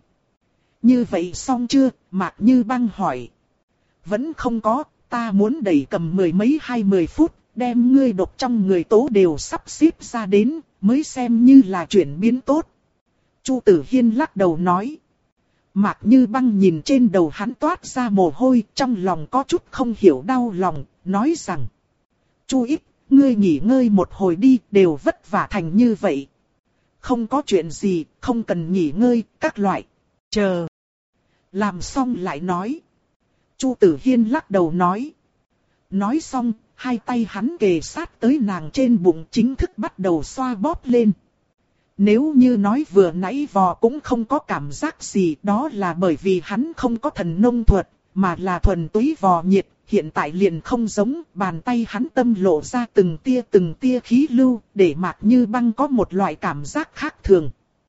Như vậy xong chưa? Mạc Như Băng hỏi. Vẫn không có, ta muốn đẩy cầm mười mấy hai mươi phút, đem ngươi độc trong người tố đều sắp xếp ra đến, mới xem như là chuyển biến tốt. Chu Tử Hiên lắc đầu nói. Mạc Như Băng nhìn trên đầu hắn toát ra mồ hôi, trong lòng có chút không hiểu đau lòng, nói rằng. Chu ít, ngươi nghỉ ngơi một hồi đi, đều vất vả thành như vậy. Không có chuyện gì, không cần nghỉ ngơi, các loại. Chờ. Làm xong lại nói. Chu Tử Hiên lắc đầu nói. Nói xong, hai tay hắn kề sát tới nàng trên bụng chính thức bắt đầu xoa bóp lên. Nếu như nói vừa nãy vò cũng không có cảm giác gì, đó là bởi vì hắn không có thần nông thuật, mà là thuần túy vò nhiệt. Hiện tại liền không giống, bàn tay hắn tâm lộ ra từng tia từng tia khí lưu, để Mạc Như Băng có một loại cảm giác khác thường.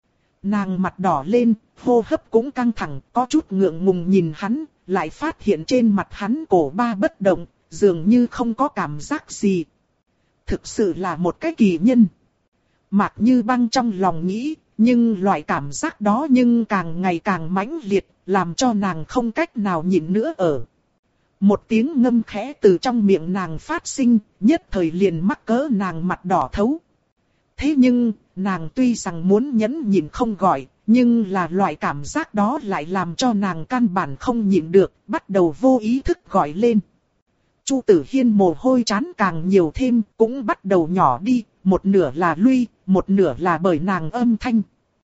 Nàng mặt đỏ lên, hô hấp cũng căng thẳng, có chút ngượng ngùng nhìn hắn, lại phát hiện trên mặt hắn cổ ba bất động, dường như không có cảm giác gì. Thực sự là một cái kỳ nhân. Mạc Như Băng trong lòng nghĩ, nhưng loại cảm giác đó nhưng càng ngày càng mãnh liệt, làm cho nàng không cách nào nhịn nữa ở. Một tiếng ngâm khẽ từ trong miệng nàng phát sinh, nhất thời liền mắc cỡ nàng mặt đỏ thấu. Thế nhưng, nàng tuy rằng muốn nhẫn nhịn không gọi, nhưng là loại cảm giác đó lại làm cho nàng căn bản không nhịn được, bắt đầu vô ý thức gọi lên. Chu Tử Hiên mồ hôi trán càng nhiều thêm, cũng bắt đầu nhỏ đi, một nửa là lui, một nửa là bởi nàng âm thanh.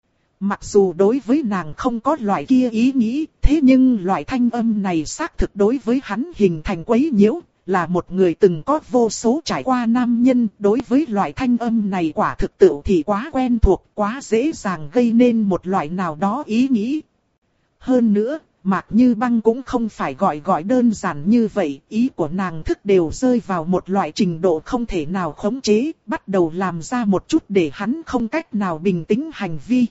Mặc dù đối với nàng không có loại kia ý nghĩ, thế nhưng loại thanh âm này xác thực đối với hắn hình thành quấy nhiễu, là một người từng có vô số trải qua nam nhân, đối với loại thanh âm này quả thực tự thì quá quen thuộc, quá dễ dàng gây nên một loại nào đó ý nghĩ. Hơn nữa, Mạc Như Băng cũng không phải gọi gọi đơn giản như vậy, ý của nàng thức đều rơi vào một loại trình độ không thể nào khống chế, bắt đầu làm ra một chút để hắn không cách nào bình tĩnh hành vi.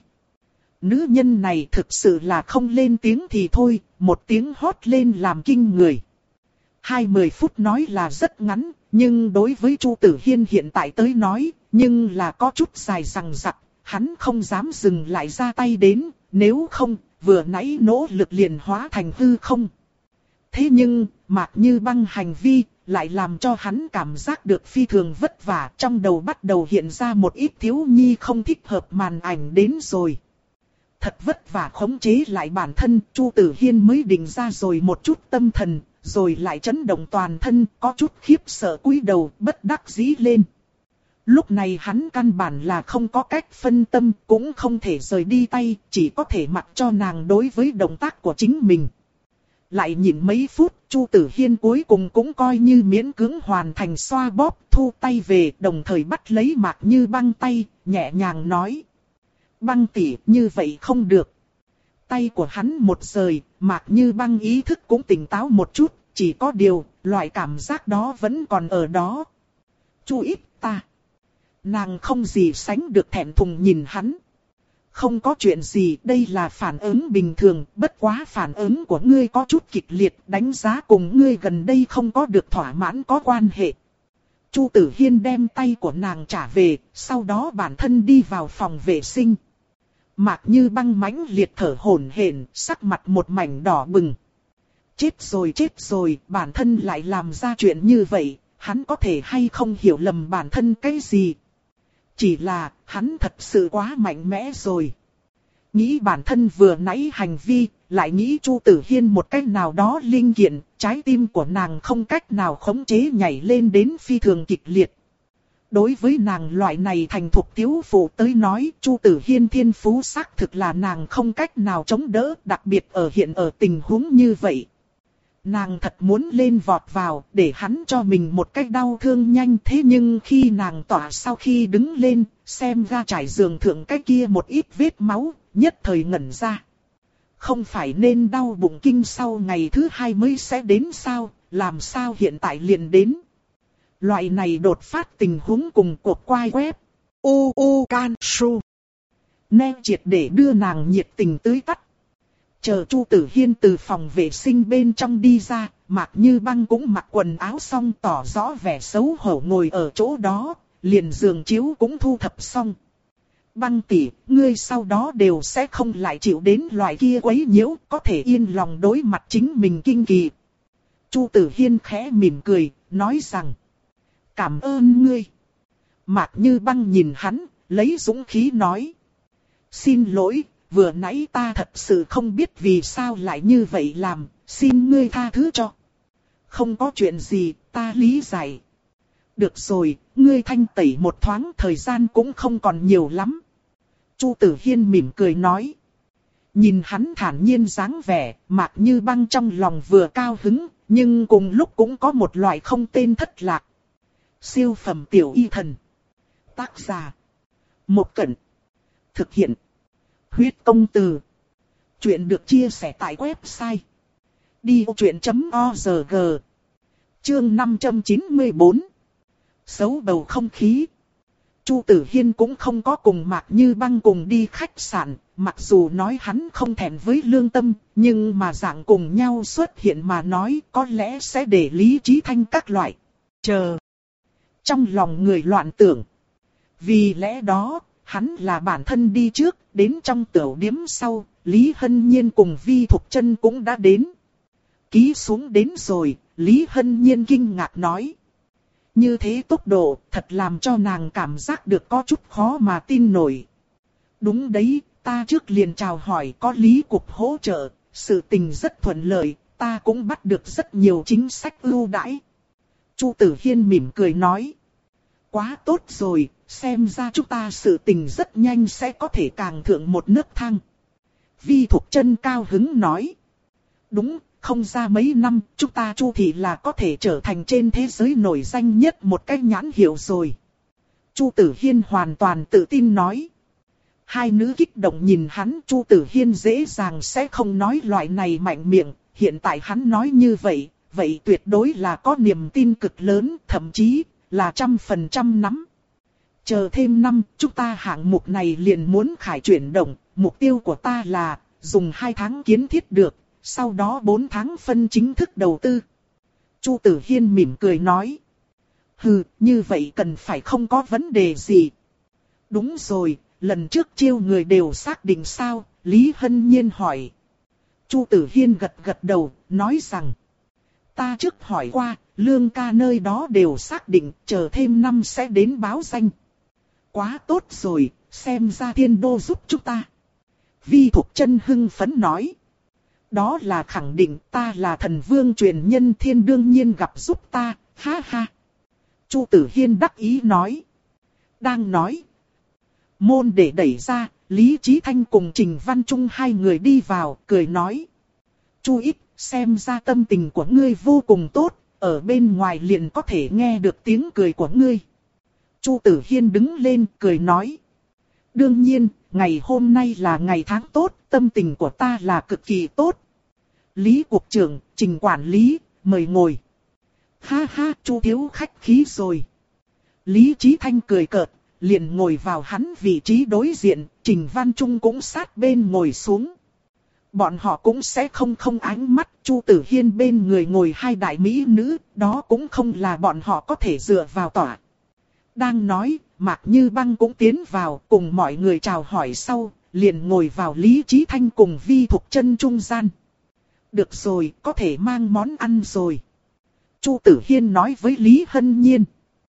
Nữ nhân này thực sự là không lên tiếng thì thôi, một tiếng hót lên làm kinh người. Hai mươi phút nói là rất ngắn, nhưng đối với Chu Tử Hiên hiện tại tới nói, nhưng là có chút dài dằng dặc, hắn không dám dừng lại ra tay đến, nếu không, vừa nãy nỗ lực liền hóa thành hư không. Thế nhưng, Mạc Như Băng hành vi, lại làm cho hắn cảm giác được phi thường vất vả, trong đầu bắt đầu hiện ra một ít thiếu nhi không thích hợp màn ảnh đến rồi. Thật vất vả khống chế lại bản thân, Chu Tử Hiên mới định ra rồi một chút tâm thần, rồi lại chấn động toàn thân, có chút khiếp sợ cúi đầu, bất đắc dĩ lên. Lúc này hắn căn bản là không có cách phân tâm, cũng không thể rời đi tay, chỉ có thể mặc cho nàng đối với động tác của chính mình. Lại nhìn mấy phút, Chu Tử Hiên cuối cùng cũng coi như miễn cưỡng hoàn thành xoa bóp, thu tay về, đồng thời bắt lấy Mạc Như Băng tay, nhẹ nhàng nói. Băng tỷ, như vậy không được. Tay của hắn một rời, Mạc Như Băng ý thức cũng tỉnh táo một chút, chỉ có điều, loại cảm giác đó vẫn còn ở đó. Chu ít ta. Nàng không gì sánh được thẹn thùng nhìn hắn. Không có chuyện gì, đây là phản ứng bình thường, bất quá phản ứng của ngươi có chút kịch liệt, đánh giá cùng ngươi gần đây không có được thỏa mãn có quan hệ. Chu Tử Hiên đem tay của nàng trả về, sau đó bản thân đi vào phòng vệ sinh. Mạc Như Băng mãnh liệt thở hổn hển, sắc mặt một mảnh đỏ bừng. Chết rồi chết rồi, bản thân lại làm ra chuyện như vậy, hắn có thể hay không hiểu lầm bản thân cái gì. Chỉ là, hắn thật sự quá mạnh mẽ rồi. Nghĩ bản thân vừa nãy hành vi, lại nghĩ Chu Tử Hiên một cách nào đó linh kiện, trái tim của nàng không cách nào khống chế nhảy lên đến phi thường kịch liệt. Đối với nàng loại này thành thục thiếu phụ tới nói, Chu Tử Hiên thiên phú xác thực là nàng không cách nào chống đỡ, đặc biệt ở hiện ở tình huống như vậy. Nàng thật muốn lên vọt vào, để hắn cho mình một cách đau thương nhanh, thế nhưng khi nàng tỏa sau khi đứng lên, xem ra trải giường thượng cái kia một ít vết máu, nhất thời ngẩn ra. Không phải nên đau bụng kinh sau ngày thứ hai mới sẽ đến sao, làm sao hiện tại liền đến. Loại này đột phát tình huống cùng cuộc quay web. U U Can Su. Nè triệt để đưa nàng nhiệt tình tưới tắt. Chờ Chu Tử Hiên từ phòng vệ sinh bên trong đi ra, Mạc Như Băng cũng mặc quần áo xong tỏ rõ vẻ xấu hổ ngồi ở chỗ đó, liền giường chiếu cũng thu thập xong. Băng tỷ, ngươi sau đó đều sẽ không lại chịu đến loại kia quấy nhiễu, có thể yên lòng đối mặt chính mình kinh kỳ. Chu Tử Hiên khẽ mỉm cười, nói rằng, cảm ơn ngươi. Mạc Như Băng nhìn hắn, lấy dũng khí nói, xin lỗi, vừa nãy ta thật sự không biết vì sao lại như vậy làm, xin ngươi tha thứ cho. Không có chuyện gì, ta lý giải. Được rồi, ngươi thanh tẩy một thoáng, thời gian cũng không còn nhiều lắm. Chu Tử Hiên mỉm cười nói. Nhìn hắn thản nhiên dáng vẻ, Mạc Như Băng trong lòng vừa cao hứng, nhưng cùng lúc cũng có một loại không tên thất lạc. Siêu phẩm tiểu y thần. Tác giả. Một Cẩn. Thực hiện. Huyết công từ. Chuyện được chia sẻ tại website. đi ô chuyện chấm org. Chương năm trăm chín mươi tư. Xấu bầu không khí. Chu Tử Hiên cũng không có cùng Mạc Như Băng cùng đi khách sạn, mặc dù nói hắn không thèm với lương tâm, nhưng mà dạng cùng nhau xuất hiện mà nói có lẽ sẽ để Lý Chí Thanh các loại. Chờ. Trong lòng người loạn tưởng. Vì lẽ đó, hắn là bản thân đi trước, đến trong tiểu điếm sau, Lý Hân Nhiên cùng Vi Thục Chân cũng đã đến. Ký xuống đến rồi, Lý Hân Nhiên kinh ngạc nói. Như thế tốc độ, thật làm cho nàng cảm giác được có chút khó mà tin nổi. Đúng đấy, ta trước liền chào hỏi có Lý Cục hỗ trợ, sự tình rất thuận lợi, ta cũng bắt được rất nhiều chính sách ưu đãi. Chu Tử Hiên mỉm cười nói. Quá tốt rồi, xem ra chúng ta sự tình rất nhanh sẽ có thể càng thượng một nấc thang. Vi Thục Chân cao hứng nói. Đúng, không ra mấy năm, chúng ta Chu thị là có thể trở thành trên thế giới nổi danh nhất một cái nhãn hiệu rồi. Chu Tử Hiên hoàn toàn tự tin nói. Hai nữ kích động nhìn hắn, Chu Tử Hiên dễ dàng sẽ không nói loại này mạnh miệng, hiện tại hắn nói như vậy, vậy tuyệt đối là có niềm tin cực lớn, thậm chí là trăm phần trăm nắm. Chờ thêm năm, chúng ta hạng mục này liền muốn khải chuyển động, mục tiêu của ta là dùng hai tháng kiến thiết được, sau đó bốn tháng phân chính thức đầu tư. Chu Tử Hiên mỉm cười nói. Hừ, như vậy cần phải không có vấn đề gì. Đúng rồi, lần trước chiêu người đều xác định sao? Lý Hân Nhiên hỏi. Chu Tử Hiên gật gật đầu, nói rằng. Ta trước hỏi qua, Lương ca nơi đó đều xác định, chờ thêm năm sẽ đến báo danh. Quá tốt rồi, xem ra Thiên Đô giúp chúng ta. Vi Thục Chân hưng phấn nói. Đó là khẳng định, ta là thần vương truyền nhân, Thiên đương nhiên gặp giúp ta, ha ha. Chu Tử Hiên đắc ý nói. Đang nói. Môn để đẩy ra, Lý Chí Thanh cùng Trình Văn Trung hai người đi vào, cười nói. Chu ít, xem ra tâm tình của ngươi vô cùng tốt, ở bên ngoài liền có thể nghe được tiếng cười của ngươi. Chu Tử Hiên đứng lên, cười nói. Đương nhiên, ngày hôm nay là ngày tháng tốt, tâm tình của ta là cực kỳ tốt. Lý Cục trưởng, Trình quản lý, mời ngồi. Ha ha, Chu thiếu khách khí rồi. Lý Chí Thanh cười cợt, liền ngồi vào hắn vị trí đối diện, Trình Văn Trung cũng sát bên ngồi xuống. Bọn họ cũng sẽ không không ánh mắt, Chu Tử Hiên bên người ngồi hai đại mỹ nữ, đó cũng không là bọn họ có thể dựa vào tỏa. Đang nói, Mạc Như Băng cũng tiến vào, cùng mọi người chào hỏi sau, liền ngồi vào Lý Chí Thanh cùng Vi Thục Chân trung gian. Được rồi, có thể mang món ăn rồi. Chu Tử Hiên nói với Lý Hân Nhiên.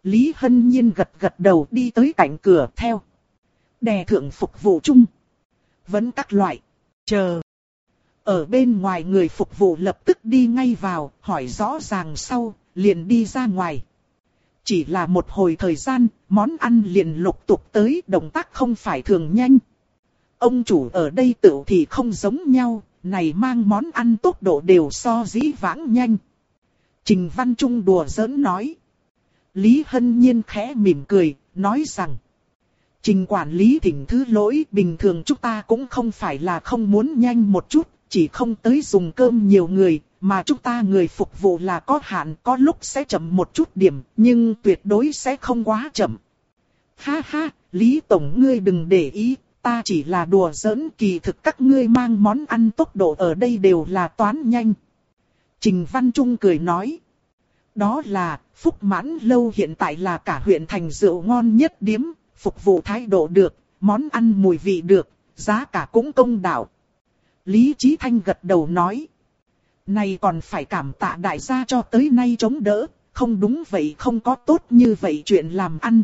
Lý Hân Nhiên gật gật đầu đi tới cạnh cửa theo. Đè thượng phục vụ chung. Vẫn các loại. Chờ. Ở bên ngoài người phục vụ lập tức đi ngay vào, hỏi rõ ràng sau, liền đi ra ngoài. Chỉ là một hồi thời gian, món ăn liền lục tục tới, động tác không phải thường nhanh. Ông chủ ở đây tự thì không giống nhau, này mang món ăn tốc độ đều so dĩ vãng nhanh. Trình Văn Trung đùa giỡn nói. Lý Hân Nhiên khẽ mỉm cười, nói rằng. Trình quản lý thỉnh thứ lỗi, bình thường chúng ta cũng không phải là không muốn nhanh một chút, chỉ không tới dùng cơm nhiều người, mà chúng ta người phục vụ là có hạn, có lúc sẽ chậm một chút điểm, nhưng tuyệt đối sẽ không quá chậm. Ha ha, Lý Tổng ngươi đừng để ý, ta chỉ là đùa giỡn, kỳ thực các ngươi mang món ăn tốc độ ở đây đều là toán nhanh. Trình Văn Trung cười nói. Đó là, Phúc Mãn Lâu hiện tại là cả huyện thành rượu ngon nhất điếm, phục vụ thái độ được, món ăn mùi vị được, giá cả cũng công đạo. Lý Chí Thanh gật đầu nói. Này còn phải cảm tạ đại gia cho tới nay chống đỡ, không đúng vậy không có tốt như vậy chuyện làm ăn.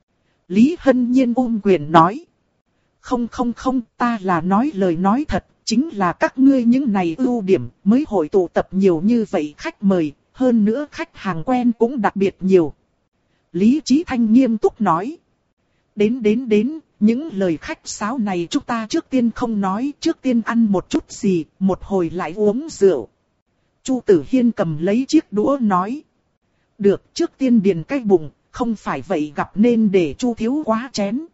Lý Hân Nhiên ôm quyền nói. Không không không, ta là nói lời nói thật, chính là các ngươi những này ưu điểm mới hội tụ tập nhiều như vậy khách mời, hơn nữa khách hàng quen cũng đặc biệt nhiều. Lý Chí Thanh nghiêm túc nói. Đến đến đến, những lời khách sáo này chúng ta trước tiên không nói, trước tiên ăn một chút gì, một hồi lại uống rượu. Chu Tử Hiên cầm lấy chiếc đũa nói. Được, trước tiên điền cái bụng, không phải vậy gặp nên để Chu thiếu quá chén.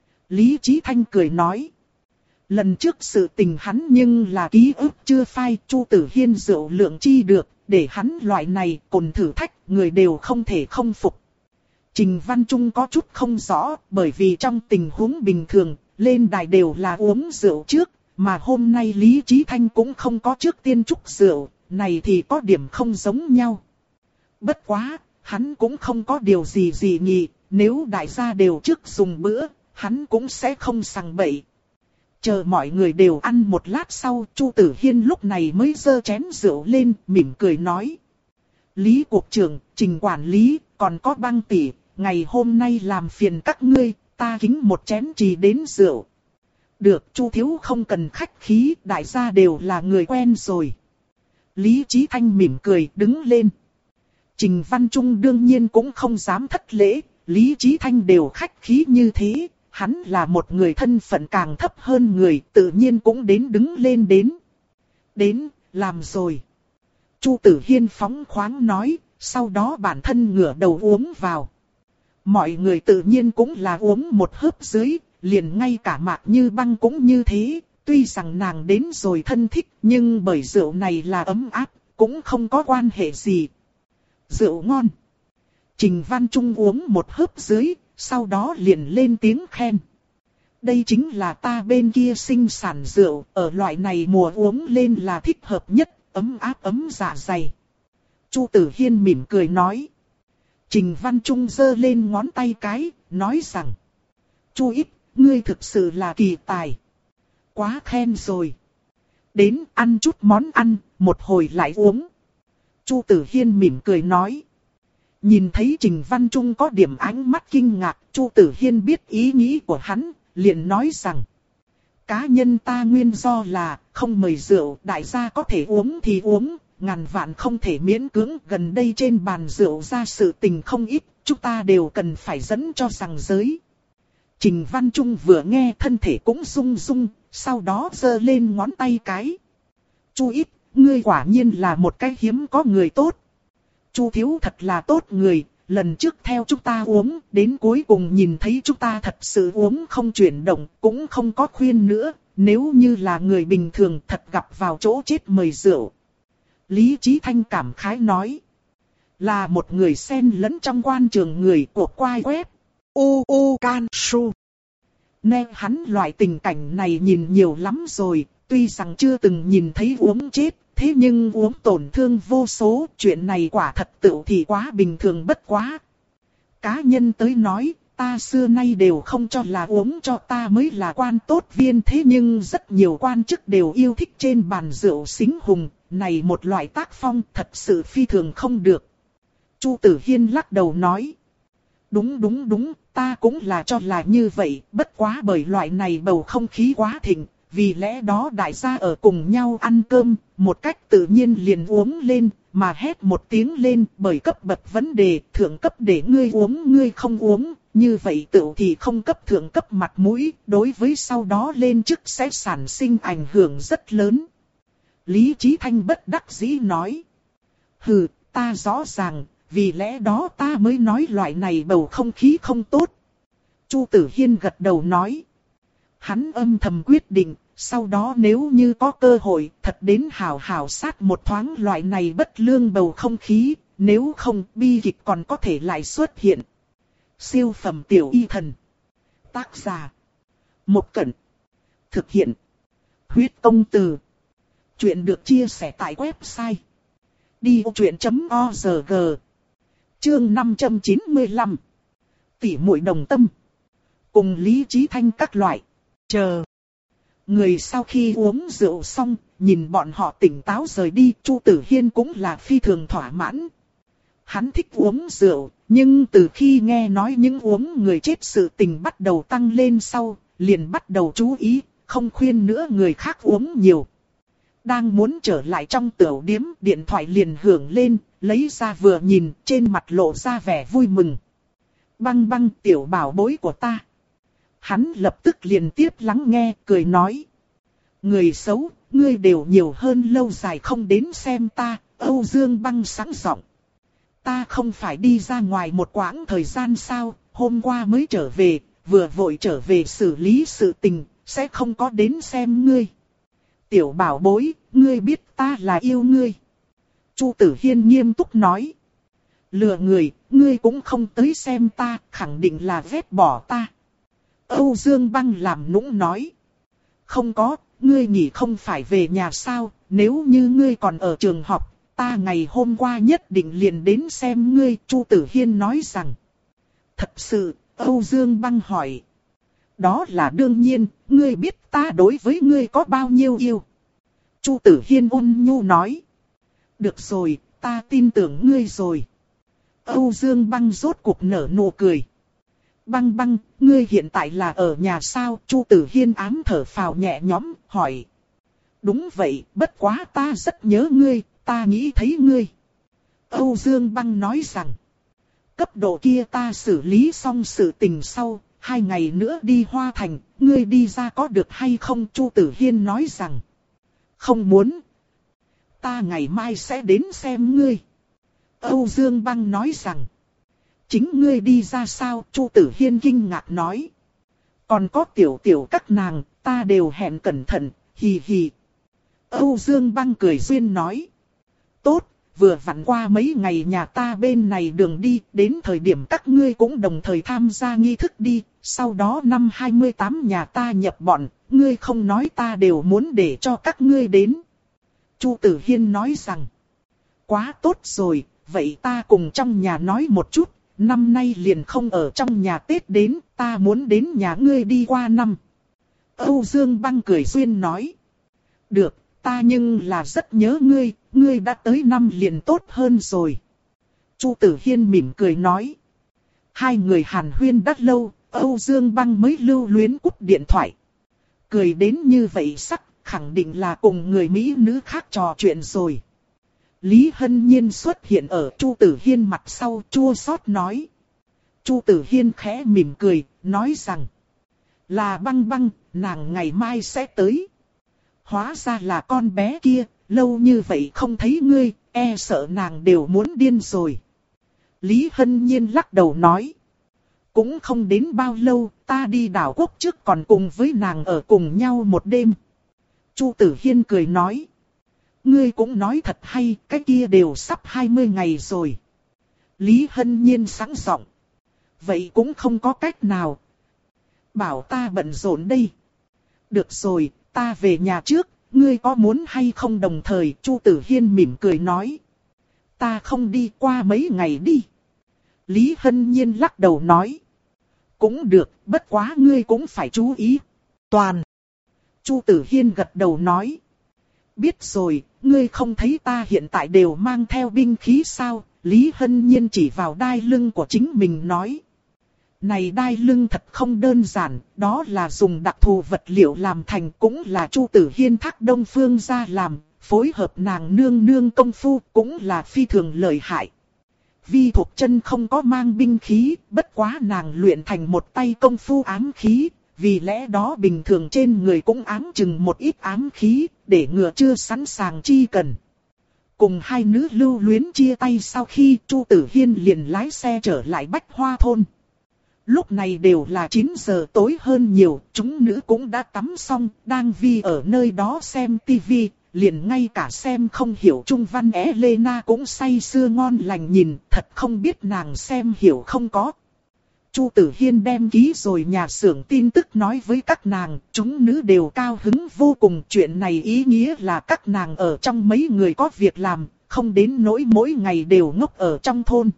Lý Chí Thanh cười nói. Lần trước sự tình hắn nhưng là ký ức chưa phai, Chu Tử Hiên rượu lượng chi được, để hắn loại này cồn thử thách, người đều không thể không phục. Trình Văn Trung có chút không rõ, bởi vì trong tình huống bình thường, lên đài đều là uống rượu trước, mà hôm nay Lý Chí Thanh cũng không có trước tiên chúc rượu, này thì có điểm không giống nhau. Bất quá, hắn cũng không có điều gì gì nhỉ, nếu đại gia đều trước dùng bữa, hắn cũng sẽ không sằng bậy. Chờ mọi người đều ăn một lát sau, Chu Tử Hiên lúc này mới giơ chén rượu lên, mỉm cười nói. Lý Cục trưởng, Trình quản lý, còn có Băng tỷ, ngày hôm nay làm phiền các ngươi, ta kính một chén trì đến rượu. Được, Chu thiếu không cần khách khí, đại gia đều là người quen rồi. Lý Chí Thanh mỉm cười, đứng lên. Trình Văn Trung đương nhiên cũng không dám thất lễ, Lý Chí Thanh đều khách khí như thế, hắn là một người thân phận càng thấp hơn người, tự nhiên cũng đến đứng lên đến. Đến, làm rồi. Chu Tử Hiên phóng khoáng nói, sau đó bản thân ngửa đầu uống vào. Mọi người tự nhiên cũng là uống một hớp dưới, liền ngay cả Mạc Như Băng cũng như thế, tuy rằng nàng đến rồi thân thích, nhưng bởi rượu này là ấm áp, cũng không có quan hệ gì. Rượu ngon. Trình Văn Trung uống một hớp dưới, sau đó liền lên tiếng khen. Đây chính là ta bên kia sinh sản rượu, ở loại này mùa uống lên là thích hợp nhất, ấm áp ấm dạ dày. Chu Tử Hiên mỉm cười nói. Trình Văn Trung giơ lên ngón tay cái, nói rằng. Chu ít, ngươi thực sự là kỳ tài. Quá khen rồi. Đến ăn chút món ăn, một hồi lại uống. Chu Tử Hiên mỉm cười nói. Nhìn thấy Trình Văn Trung có điểm ánh mắt kinh ngạc, Chu Tử Hiên biết ý nghĩ của hắn, liền nói rằng. Cá nhân ta nguyên do là, không mời rượu, đại gia có thể uống thì uống, ngàn vạn không thể miễn cưỡng. Gần đây trên bàn rượu ra sự tình không ít, chúng ta đều cần phải dẫn cho rằng giới. Trình Văn Trung vừa nghe thân thể cũng rung rung, sau đó giơ lên ngón tay cái. Chu ít, ngươi quả nhiên là một cái hiếm có người tốt. Chu thiếu thật là tốt người, lần trước theo chúng ta uống, đến cuối cùng nhìn thấy chúng ta thật sự uống không chuyển động, cũng không có khuyên nữa, nếu như là người bình thường thật gặp vào chỗ chết mời rượu. Lý Chí Thanh cảm khái nói, là một người xen lẫn trong quan trường người của quai web, u u can su. Nghe hắn loại tình cảnh này nhìn nhiều lắm rồi, tuy rằng chưa từng nhìn thấy uống chết, thế nhưng uống tổn thương vô số, chuyện này quả thật tự thì quá bình thường bất quá. Cá nhân tới nói, ta xưa nay đều không cho là uống cho ta mới là quan tốt viên, thế nhưng rất nhiều quan chức đều yêu thích trên bàn rượu xính hùng, này một loại tác phong thật sự phi thường không được. Chu Tử Hiên lắc đầu nói. Đúng đúng đúng, ta cũng là cho là như vậy, bất quá bởi loại này bầu không khí quá thịnh, vì lẽ đó đại gia ở cùng nhau ăn cơm, một cách tự nhiên liền uống lên, mà hét một tiếng lên bởi cấp bậc vấn đề, thượng cấp để ngươi uống ngươi không uống, như vậy tự thì không cấp thượng cấp mặt mũi, đối với sau đó lên chức sẽ sản sinh ảnh hưởng rất lớn. Lý Chí Thanh bất đắc dĩ nói. Hừ, ta rõ ràng, vì lẽ đó ta mới nói loại này bầu không khí không tốt. Chu Tử Hiên gật đầu nói. Hắn âm thầm quyết định, sau đó nếu như có cơ hội, thật đến hào hào sát một thoáng loại này bất lương bầu không khí, nếu không bi kịch còn có thể lại xuất hiện. Siêu phẩm tiểu y thần. Tác giả. Một Cẩn. Thực hiện. Huyết công từ. Chuyện được chia sẻ tại website. đi ô chuyện chấm o rờ giê. Chương năm trăm chín mươi lăm. Tỷ muội đồng tâm. Cùng Lý Chí Thanh các loại. Chờ. Người sau khi uống rượu xong, nhìn bọn họ tỉnh táo rời đi, Chu Tử Hiên cũng là phi thường thỏa mãn. Hắn thích uống rượu, nhưng từ khi nghe nói những uống người chết sự tình bắt đầu tăng lên sau, liền bắt đầu chú ý, không khuyên nữa người khác uống nhiều. Đang muốn trở lại trong tiểu điếm, điện thoại liền hưởng lên, lấy ra vừa nhìn, trên mặt lộ ra vẻ vui mừng. Băng băng tiểu bảo bối của ta. Hắn lập tức liền tiếp lắng nghe, cười nói. Người xấu, ngươi đều nhiều hơn lâu dài không đến xem ta, Âu Dương Băng sẵn giọng. Ta không phải đi ra ngoài một quãng thời gian sao, hôm qua mới trở về, vừa vội trở về xử lý sự tình, sẽ không có đến xem ngươi. Tiểu bảo bối, ngươi biết ta là yêu ngươi. Chu Tử Hiên nghiêm túc nói. Lừa người, ngươi cũng không tới xem ta, khẳng định là vét bỏ ta. Âu Dương Băng làm nũng nói. Không có, ngươi nghỉ không phải về nhà sao, nếu như ngươi còn ở trường học, ta ngày hôm qua nhất định liền đến xem ngươi, Chu Tử Hiên nói rằng. Thật sự, Âu Dương Băng hỏi. Đó là đương nhiên, ngươi biết ta đối với ngươi có bao nhiêu yêu. Chu Tử Hiên ôn nhu nói. Được rồi, ta tin tưởng ngươi rồi. Âu Dương Băng rốt cuộc nở nụ cười. Băng băng, ngươi hiện tại là ở nhà sao? Chu Tử Hiên ám thở phào nhẹ nhõm, hỏi. Đúng vậy, bất quá ta rất nhớ ngươi, ta nghĩ thấy ngươi. Âu Dương Băng nói rằng. Cấp độ kia ta xử lý xong sự tình sau, hai ngày nữa đi Hoa Thành, ngươi đi ra có được hay không? Chu Tử Hiên nói rằng. Không muốn. Ta ngày mai sẽ đến xem ngươi. Âu Dương Băng nói rằng. Chính ngươi đi ra sao? Chu Tử Hiên kinh ngạc nói. Còn có tiểu tiểu các nàng, ta đều hẹn cẩn thận, hì hì. Âu Dương Băng cười duyên nói. Tốt, vừa vặn qua mấy ngày nhà ta bên này đường đi, đến thời điểm các ngươi cũng đồng thời tham gia nghi thức đi, sau đó năm hai mươi tám nhà ta nhập bọn, ngươi không nói ta đều muốn để cho các ngươi đến. Chu Tử Hiên nói rằng. Quá tốt rồi, vậy ta cùng trong nhà nói một chút. Năm nay liền không ở trong nhà Tết đến, ta muốn đến nhà ngươi đi qua năm. Âu Dương Băng cười duyên nói. Được, ta nhưng là rất nhớ ngươi, ngươi đã tới năm liền tốt hơn rồi. Chu Tử Hiên mỉm cười nói. Hai người hàn huyên đắt lâu, Âu Dương Băng mới lưu luyến cúp điện thoại. Cười đến như vậy sắc, khẳng định là cùng người Mỹ nữ khác trò chuyện rồi. Lý Hân Nhiên xuất hiện ở Chu Tử Hiên mặt sau, chua xót nói. Chu Tử Hiên khẽ mỉm cười, nói rằng. Là Băng Băng, nàng ngày mai sẽ tới. Hóa ra là con bé kia, lâu như vậy không thấy ngươi, e sợ nàng đều muốn điên rồi. Lý Hân Nhiên lắc đầu nói. Cũng không đến bao lâu, ta đi đảo quốc trước còn cùng với nàng ở cùng nhau một đêm. Chu Tử Hiên cười nói. Ngươi cũng nói thật hay, cái kia đều sắp hai mươi ngày rồi. Lý Hân Nhiên sẵn giọng. Vậy cũng không có cách nào. Bảo ta bận rộn đây. Được rồi, ta về nhà trước, ngươi có muốn hay không đồng thời? Chu Tử Hiên mỉm cười nói. Ta không đi qua mấy ngày đi. Lý Hân Nhiên lắc đầu nói. Cũng được, bất quá ngươi cũng phải chú ý. Toàn. Chu Tử Hiên gật đầu nói. Biết rồi, ngươi không thấy ta hiện tại đều mang theo binh khí sao? Lý Hân Nhiên chỉ vào đai lưng của chính mình nói. Này đai lưng thật không đơn giản, đó là dùng đặc thù vật liệu làm thành, cũng là Chu Tử Hiên thác Đông Phương ra làm, phối hợp nàng nương nương công phu cũng là phi thường lợi hại. Vi Thục Chân không có mang binh khí, bất quá nàng luyện thành một tay công phu ám khí, vì lẽ đó bình thường trên người cũng ám chừng một ít ám khí, để ngừa chưa sẵn sàng chi cần. Cùng hai nữ lưu luyến chia tay sau khi Chu Tử Hiên liền lái xe trở lại Bách Hoa Thôn. Lúc này đều là chín giờ tối hơn nhiều, chúng nữ cũng đã tắm xong, đang vi ở nơi đó xem tivi, liền ngay cả xem không hiểu Trung văn Elena cũng say sưa ngon lành nhìn, thật không biết nàng xem hiểu không có. Chu Tử Hiên đem ký rồi nhà xưởng tin tức nói với các nàng, chúng nữ đều cao hứng vô cùng. Chuyện này ý nghĩa là các nàng ở trong mấy người có việc làm, không đến nỗi mỗi ngày đều ngốc ở trong thôn.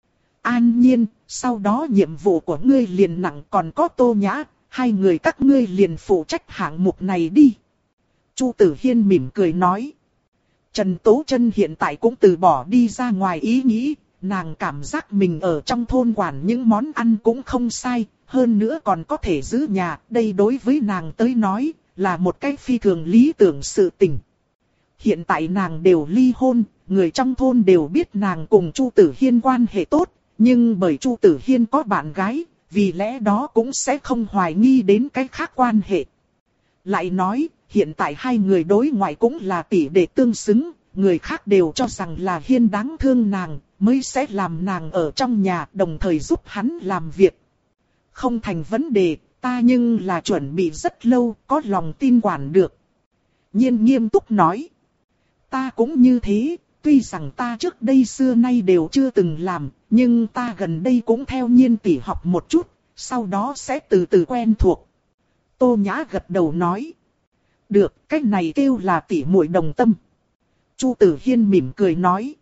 An Nhiên, sau đó nhiệm vụ của ngươi liền nặng, còn có Tô Nhã, hai người các ngươi liền phụ trách hạng mục này đi. Chu Tử Hiên mỉm cười nói. Trần Tố Chân hiện tại cũng từ bỏ đi ra ngoài ý nghĩ, nàng cảm giác mình ở trong thôn quản những món ăn cũng không sai, hơn nữa còn có thể giữ nhà, đây đối với nàng tới nói, là một cái phi thường lý tưởng sự tình. Hiện tại nàng đều ly hôn, người trong thôn đều biết nàng cùng Chu Tử Hiên quan hệ tốt, nhưng bởi Chu Tử Hiên có bạn gái, vì lẽ đó cũng sẽ không hoài nghi đến cái khác quan hệ. Lại nói, hiện tại hai người đối ngoại cũng là tỷ đệ tương xứng, người khác đều cho rằng là Hiên đáng thương nàng, mới sẽ làm nàng ở trong nhà đồng thời giúp hắn làm việc. Không thành vấn đề, ta nhưng là chuẩn bị rất lâu, có lòng tin quản được. Nhiên nghiêm túc nói. Ta cũng như thế, tuy rằng ta trước đây xưa nay đều chưa từng làm, nhưng ta gần đây cũng theo Nhiên tỷ học một chút, sau đó sẽ từ từ quen thuộc. Tô Nhã gật đầu nói. Được, cái này kêu là tỷ muội đồng tâm. Chu Tử Hiên mỉm cười nói.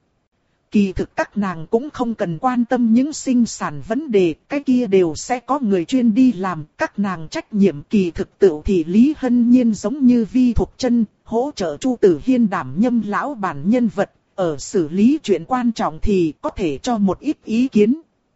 Kỳ thực các nàng cũng không cần quan tâm những sinh sản vấn đề, cái kia đều sẽ có người chuyên đi làm. Các nàng trách nhiệm kỳ thực tự thì Lý Hân Nhiên giống như Vi Thục Chân, hỗ trợ Chu Tử Hiên đảm nhâm lão bản nhân vật, ở xử lý chuyện quan trọng thì có thể cho một ít ý kiến.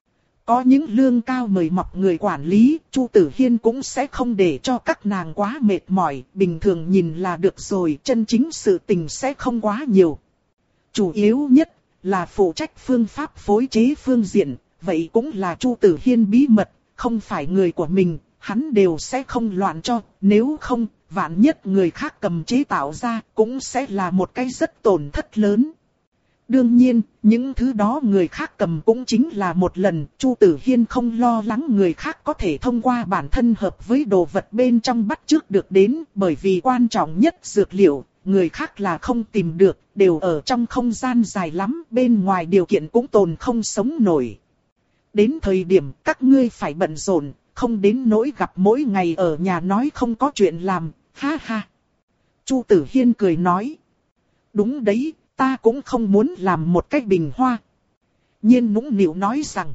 Có những lương cao mời mọc người quản lý, Chu Tử Hiên cũng sẽ không để cho các nàng quá mệt mỏi, bình thường nhìn là được rồi, chân chính sự tình sẽ không quá nhiều. Chủ yếu nhất là phụ trách phương pháp phối chế phương diện, vậy cũng là Chu Tử Hiên bí mật, không phải người của mình, hắn đều sẽ không loạn cho, nếu không, vạn nhất người khác cầm chế tạo ra, cũng sẽ là một cái rất tổn thất lớn. Đương nhiên, những thứ đó người khác cầm cũng chính là một lần, Chu Tử Hiên không lo lắng người khác có thể thông qua bản thân hợp với đồ vật bên trong bắt chước được đến, bởi vì quan trọng nhất dược liệu, người khác là không tìm được, đều ở trong không gian dài lắm, bên ngoài điều kiện cũng tồn không sống nổi. Đến thời điểm các ngươi phải bận rộn, không đến nỗi gặp mỗi ngày ở nhà nói không có chuyện làm, ha ha. Chu Tử Hiên cười nói. Đúng đấy. Ta cũng không muốn làm một cái bình hoa. Nhiên nũng nịu nói rằng.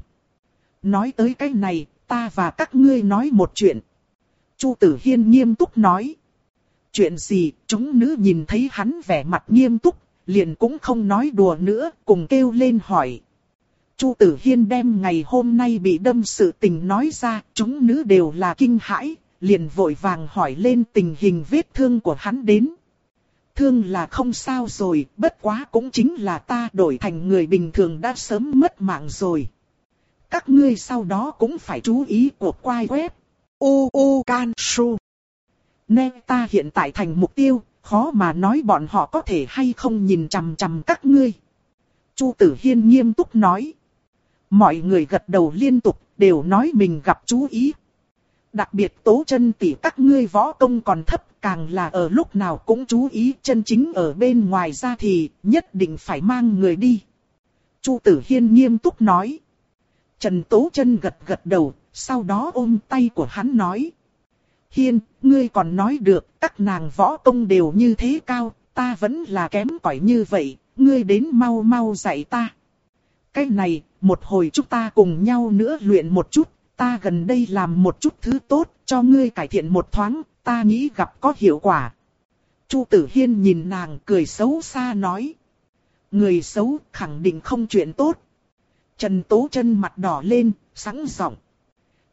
Nói tới cái này, ta và các ngươi nói một chuyện. Chu Tử Hiên nghiêm túc nói. Chuyện gì, chúng nữ nhìn thấy hắn vẻ mặt nghiêm túc, liền cũng không nói đùa nữa, cùng kêu lên hỏi. Chu Tử Hiên đem ngày hôm nay bị đâm sự tình nói ra, chúng nữ đều là kinh hãi, liền vội vàng hỏi lên tình hình vết thương của hắn đến. Thương là không sao rồi, bất quá cũng chính là ta đổi thành người bình thường đã sớm mất mạng rồi. Các ngươi sau đó cũng phải chú ý cuộc quay web. U U Can Su. Nè ta hiện tại thành mục tiêu, khó mà nói bọn họ có thể hay không nhìn chằm chằm các ngươi. Chu Tử Hiên nghiêm túc nói. Mọi người gật đầu liên tục, đều nói mình gặp chú ý. Đặc biệt Tố Chân tỷ các ngươi võ công còn thấp, càng là ở lúc nào cũng chú ý, chân chính ở bên ngoài ra thì nhất định phải mang người đi. Chu Tử Hiên nghiêm túc nói. Trần Tố Chân gật gật đầu, sau đó ôm tay của hắn nói. Hiên, ngươi còn nói được, các nàng võ công đều như thế cao, ta vẫn là kém cỏi như vậy, ngươi đến mau mau dạy ta. Cái này, một hồi chúng ta cùng nhau nữa luyện một chút. Ta gần đây làm một chút thứ tốt, cho ngươi cải thiện một thoáng, ta nghĩ gặp có hiệu quả. Chu Tử Hiên nhìn nàng cười xấu xa nói. Người xấu khẳng định không chuyện tốt. Trần Tố Chân mặt đỏ lên, sẵn giọng.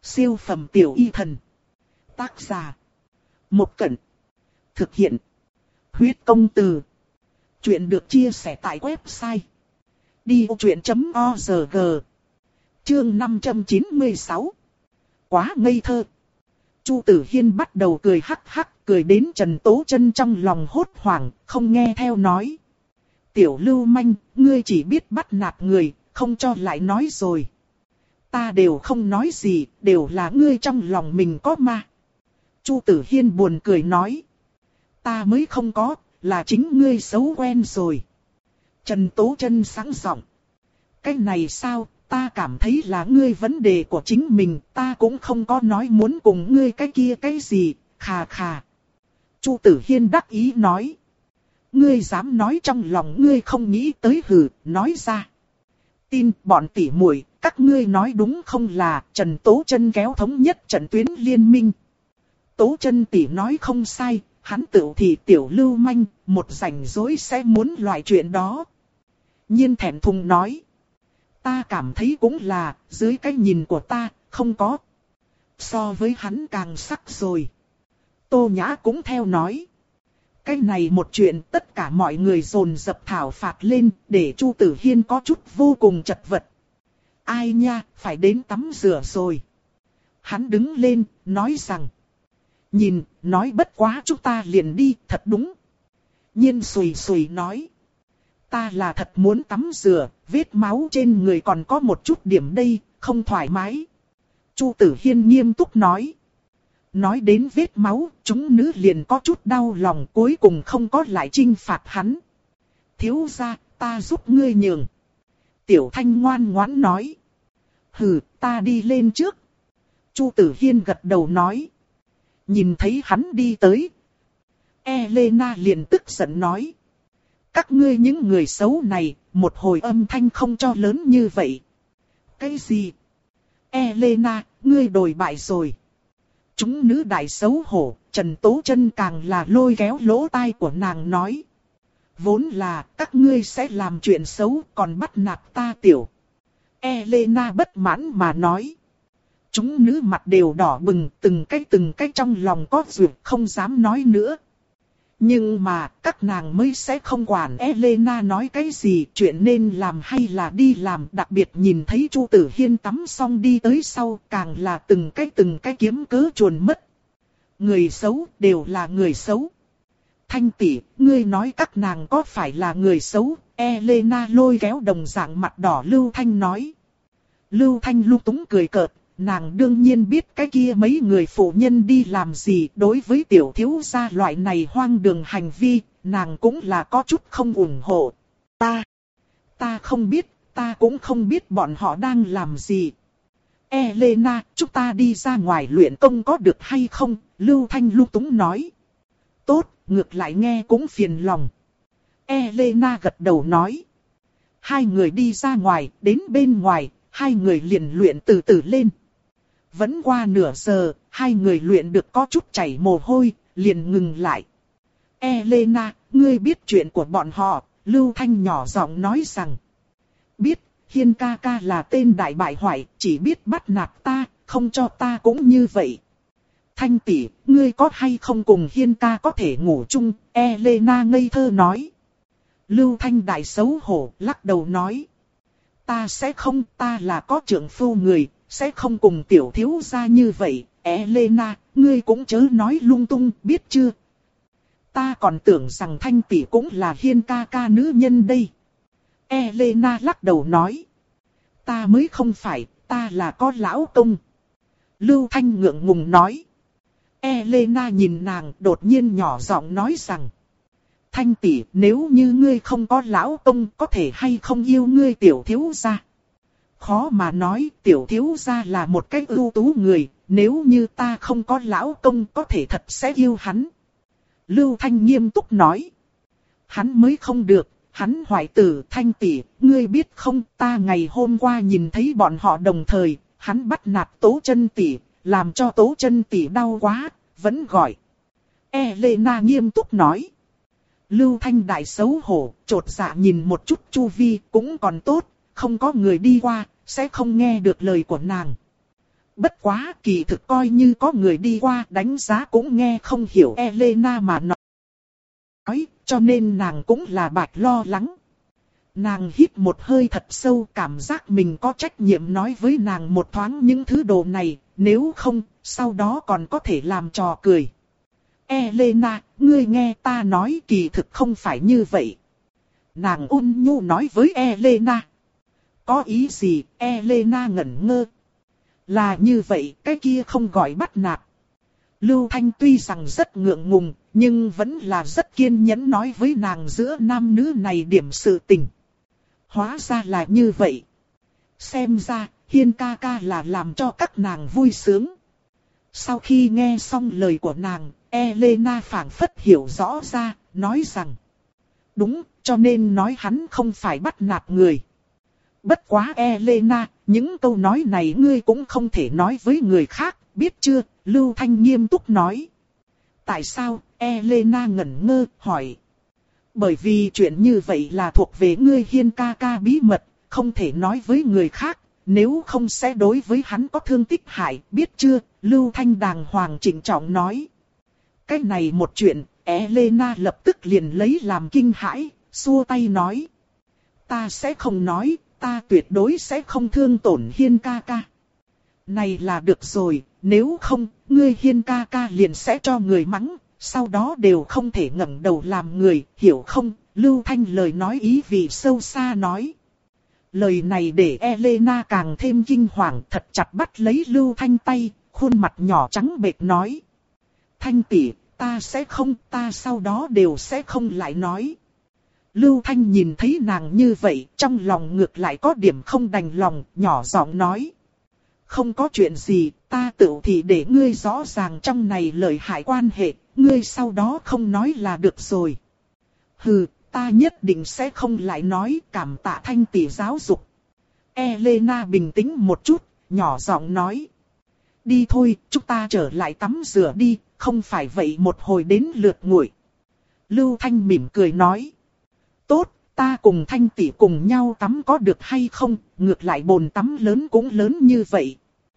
Siêu phẩm tiểu y thần. Tác giả. Một Cẩn. Thực hiện. Huyết công từ. Chuyện được chia sẻ tại website đi vô chuyện chấm org. Chương năm trăm chín mươi sáu. Quá ngây thơ. Chu Tử Hiên bắt đầu cười hắc hắc, cười đến Trần Tố Chân trong lòng hốt hoảng, không nghe theo nói. Tiểu lưu manh, ngươi chỉ biết bắt nạt người, không cho lại nói rồi. Ta đều không nói gì, đều là ngươi trong lòng mình có ma. Chu Tử Hiên buồn cười nói. Ta mới không có, là chính ngươi xấu quen rồi. Trần Tố Chân sáng giọng. Cái này sao, ta cảm thấy là ngươi vấn đề của chính mình, ta cũng không có nói muốn cùng ngươi cái kia cái gì, khà khà. Chu Tử Hiên đắc ý nói. Ngươi dám nói trong lòng ngươi không nghĩ tới hừ, nói ra. Tin bọn tỉ muội, các ngươi nói đúng không là Trần Tố Chân kéo thống nhất trận tuyến liên minh. Tố Chân tỉ nói không sai, hắn tự thì tiểu lưu manh, một rảnh rỗi sẽ muốn loại chuyện đó. Nhiên thẹn thùng nói. Ta cảm thấy cũng là, dưới cái nhìn của ta, không có. So với hắn càng sắc rồi. Tô Nhã cũng theo nói. Cái này một chuyện tất cả mọi người dồn dập thảo phạt lên, để Chu Tử Hiên có chút vô cùng chật vật. Ai nha, phải đến tắm rửa rồi. Hắn đứng lên, nói rằng. Nhìn, nói bất quá chúng ta liền đi, thật đúng. Nhiên sùi sùi nói. Ta là thật muốn tắm rửa, vết máu trên người còn có một chút điểm đây, không thoải mái. Chu Tử Hiên nghiêm túc nói. Nói đến vết máu, chúng nữ liền có chút đau lòng, cuối cùng không có lại trinh phạt hắn. Thiếu gia, ta giúp ngươi nhường. Tiểu Thanh ngoan ngoãn nói. Hừ, ta đi lên trước. Chu Tử Hiên gật đầu nói. Nhìn thấy hắn đi tới. Elena liền tức giận nói. Các ngươi những người xấu này, một hồi âm thanh không cho lớn như vậy. Cái gì? Elena, ngươi đồi bại rồi. Chúng nữ đại xấu hổ, Trần Tố Chân càng là lôi kéo lỗ tai của nàng nói. Vốn là các ngươi sẽ làm chuyện xấu còn bắt nạt ta tiểu. Elena bất mãn mà nói. Chúng nữ mặt đều đỏ bừng, từng cái từng cái trong lòng có duyệt không dám nói nữa. Nhưng mà các nàng mới sẽ không quản Elena nói cái gì, chuyện nên làm hay là đi làm. Đặc biệt nhìn thấy Chu Tử Hiên tắm xong đi tới sau, càng là từng cái từng cái kiếm cớ chuồn mất. Người xấu đều là người xấu. Thanh tỷ, ngươi nói các nàng có phải là người xấu? Elena lôi kéo đồng dạng mặt đỏ Lưu Thanh nói. Lưu Thanh lung túng cười cợt. Nàng đương nhiên biết cái kia mấy người phụ nhân đi làm gì, đối với tiểu thiếu gia loại này hoang đường hành vi, nàng cũng là có chút không ủng hộ. Ta, ta không biết, ta cũng không biết bọn họ đang làm gì. Elena, chúng ta đi ra ngoài luyện công có được hay không? Lưu Thanh lung túng nói. Tốt, ngược lại nghe cũng phiền lòng. Elena gật đầu nói. Hai người đi ra ngoài, đến bên ngoài, hai người liền luyện từ từ lên. Vẫn qua nửa giờ, hai người luyện được có chút chảy mồ hôi, liền ngừng lại. Elena, ngươi biết chuyện của bọn họ, Lưu Thanh nhỏ giọng nói rằng. Biết, Hiên ca ca là tên đại bại hoại, chỉ biết bắt nạt ta, không cho ta cũng như vậy. Thanh tỷ, ngươi có hay không cùng Hiên ca có thể ngủ chung, Elena ngây thơ nói. Lưu Thanh đại xấu hổ, lắc đầu nói. Ta sẽ không, ta là có trưởng phu người. Sẽ không cùng tiểu thiếu gia như vậy, Elena, ngươi cũng chớ nói lung tung, biết chưa? Ta còn tưởng rằng Thanh tỷ cũng là Hiên ca ca nữ nhân đây. Elena lắc đầu nói. Ta mới không phải, ta là có lão công. Lưu Thanh ngượng ngùng nói. Elena nhìn nàng đột nhiên nhỏ giọng nói rằng. Thanh tỷ, nếu như ngươi không có lão công, có thể hay không yêu ngươi tiểu thiếu gia? Khó mà nói, tiểu thiếu gia là một cái ưu tú người, nếu như ta không có lão công có thể thật sẽ yêu hắn. Lưu Thanh nghiêm túc nói. Hắn mới không được, hắn hoại tử. Thanh tỷ, ngươi biết không, ta ngày hôm qua nhìn thấy bọn họ đồng thời, hắn bắt nạt Tố Chân tỷ, làm cho Tố Chân tỷ đau quá, vẫn gọi. Elena nghiêm túc nói. Lưu Thanh đại xấu hổ, chột dạ nhìn một chút chu vi, cũng còn tốt. Không có người đi qua, sẽ không nghe được lời của nàng. Bất quá kỳ thực coi như có người đi qua đánh giá cũng nghe không hiểu Elena mà nói, cho nên nàng cũng là bạch lo lắng. Nàng hít một hơi thật sâu, cảm giác mình có trách nhiệm nói với nàng một thoáng những thứ đồ này, nếu không, sau đó còn có thể làm trò cười. Elena, ngươi nghe ta nói kỳ thực không phải như vậy. Nàng ôn nhu nói với Elena. Có ý gì? Elena ngẩn ngơ. Là như vậy, cái kia không gọi bắt nạt. Lưu Thanh tuy rằng rất ngượng ngùng, nhưng vẫn là rất kiên nhẫn nói với nàng giữa nam nữ này điểm sự tình. Hóa ra là như vậy. Xem ra, Hiên ca ca là làm cho các nàng vui sướng. Sau khi nghe xong lời của nàng, Elena phảng phất hiểu rõ ra, nói rằng. Đúng, cho nên nói hắn không phải bắt nạt người. Bất quá Elena, những câu nói này ngươi cũng không thể nói với người khác, biết chưa? Lưu Thanh nghiêm túc nói. Tại sao? Elena ngẩn ngơ, hỏi. Bởi vì chuyện như vậy là thuộc về ngươi Hiên ca ca bí mật, không thể nói với người khác, nếu không sẽ đối với hắn có thương tích hại, biết chưa? Lưu Thanh đàng hoàng trịnh trọng nói. Cái này một chuyện, Elena lập tức liền lấy làm kinh hãi, xua tay nói. Ta sẽ không nói, ta tuyệt đối sẽ không thương tổn Hiên ca ca. Này là được rồi, nếu không, ngươi Hiên ca ca liền sẽ cho người mắng, sau đó đều không thể ngẩng đầu làm người, hiểu không? Lưu Thanh lời nói ý vị sâu xa nói. Lời này để Elena càng thêm kinh hoàng, thật chặt bắt lấy Lưu Thanh tay, khuôn mặt nhỏ trắng bệch nói. Thanh tỷ, ta sẽ không, ta sau đó đều sẽ không lại nói. Lưu Thanh nhìn thấy nàng như vậy, trong lòng ngược lại có điểm không đành lòng, nhỏ giọng nói. Không có chuyện gì, ta tự thì để ngươi rõ ràng trong này lợi hại quan hệ, ngươi sau đó không nói là được rồi. Hừ, ta nhất định sẽ không lại nói, cảm tạ Thanh tỷ giáo dục. Elena bình tĩnh một chút, nhỏ giọng nói. Đi thôi, chúng ta trở lại tắm rửa đi, không phải vậy một hồi đến lượt nguội. Lưu Thanh mỉm cười nói. Tốt, ta cùng Thanh tỷ cùng nhau tắm có được hay không, ngược lại bồn tắm lớn cũng lớn như vậy.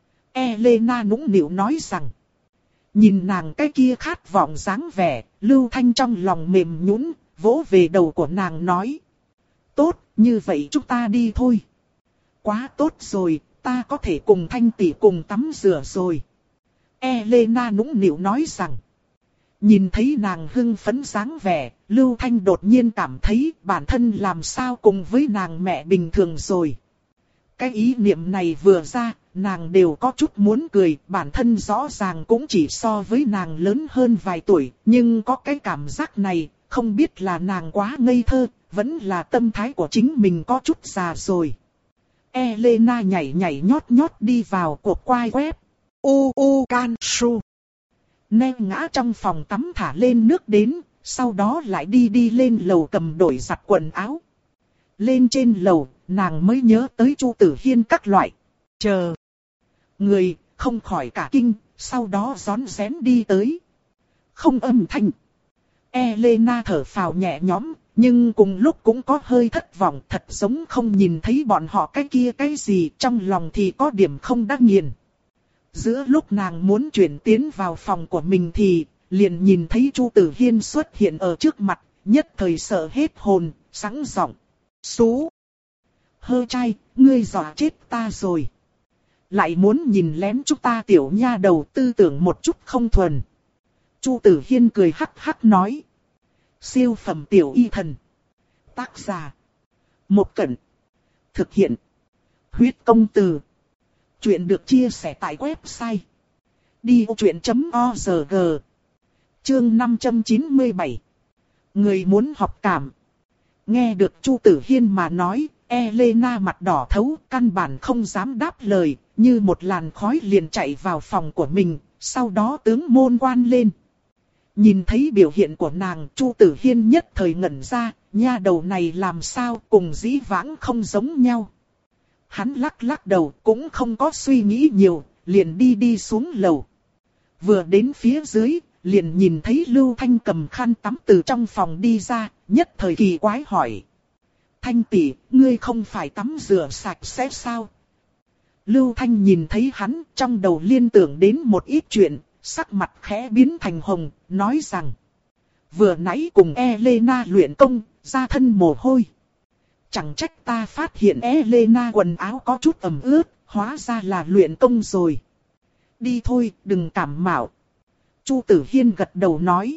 Elena nũng nịu nói rằng. Nhìn nàng cái kia khát vọng dáng vẻ, Lưu Thanh trong lòng mềm nhũn, vỗ về đầu của nàng nói. Tốt, như vậy chúng ta đi thôi. Quá tốt rồi, ta có thể cùng Thanh tỷ cùng tắm rửa rồi. Elena nũng nịu nói rằng. Nhìn thấy nàng hưng phấn dáng vẻ, Lưu Thanh đột nhiên cảm thấy bản thân làm sao cùng với nàng mẹ bình thường rồi. Cái ý niệm này vừa ra, nàng đều có chút muốn cười, bản thân rõ ràng cũng chỉ so với nàng lớn hơn vài tuổi, nhưng có cái cảm giác này, không biết là nàng quá ngây thơ, vẫn là tâm thái của chính mình có chút già rồi. Elena nhảy nhảy nhót nhót đi vào cuộc quai quép. U u can su. Nè ngã trong phòng tắm thả lên nước đến, sau đó lại đi đi lên lầu cầm đổi giặt quần áo. Lên trên lầu, nàng mới nhớ tới Chu Tử Hiên các loại. Chờ. Người, không khỏi cả kinh, sau đó rón rén đi tới. Không âm thanh. Elena thở phào nhẹ nhõm, nhưng cùng lúc cũng có hơi thất vọng, thật giống không nhìn thấy bọn họ cái kia cái gì, trong lòng thì có điểm không đắc nghiền. Giữa lúc nàng muốn chuyển tiến vào phòng của mình thì, liền nhìn thấy Chu Tử Hiên xuất hiện ở trước mặt, nhất thời sợ hết hồn, sẵn giọng. Xú! Hơ trai, ngươi dọa chết ta rồi. Lại muốn nhìn lén chúng ta tiểu nha đầu tư tưởng một chút không thuần. Chu Tử Hiên cười hắc hắc nói. Siêu phẩm tiểu y thần. Tác giả. Một Cẩn. Thực hiện. Huyết công từ. Chuyện được chia sẻ tại website. đi ô chuyện chấm org. Chương năm trăm chín mươi bảy. Người muốn học cảm. Nghe được Chu Tử Hiên mà nói, Elena mặt đỏ thấu, căn bản không dám đáp lời, như một làn khói liền chạy vào phòng của mình, sau đó tướng môn quan lên. Nhìn thấy biểu hiện của nàng, Chu Tử Hiên nhất thời ngẩn ra, nha đầu này làm sao cùng dĩ vãng không giống nhau. Hắn lắc lắc đầu, cũng không có suy nghĩ nhiều, liền đi đi xuống lầu. Vừa đến phía dưới, liền nhìn thấy Lưu Thanh cầm khăn tắm từ trong phòng đi ra, nhất thời kỳ quái hỏi. Thanh tỷ, ngươi không phải tắm rửa sạch sẽ sao? Lưu Thanh nhìn thấy hắn, trong đầu liên tưởng đến một ít chuyện, sắc mặt khẽ biến thành hồng, nói rằng. Vừa nãy cùng Elena luyện công, ra thân mồ hôi. Chẳng trách ta phát hiện Elena quần áo có chút ẩm ướt, hóa ra là luyện công rồi. Đi thôi, đừng cảm mạo. Chu Tử Hiên gật đầu nói.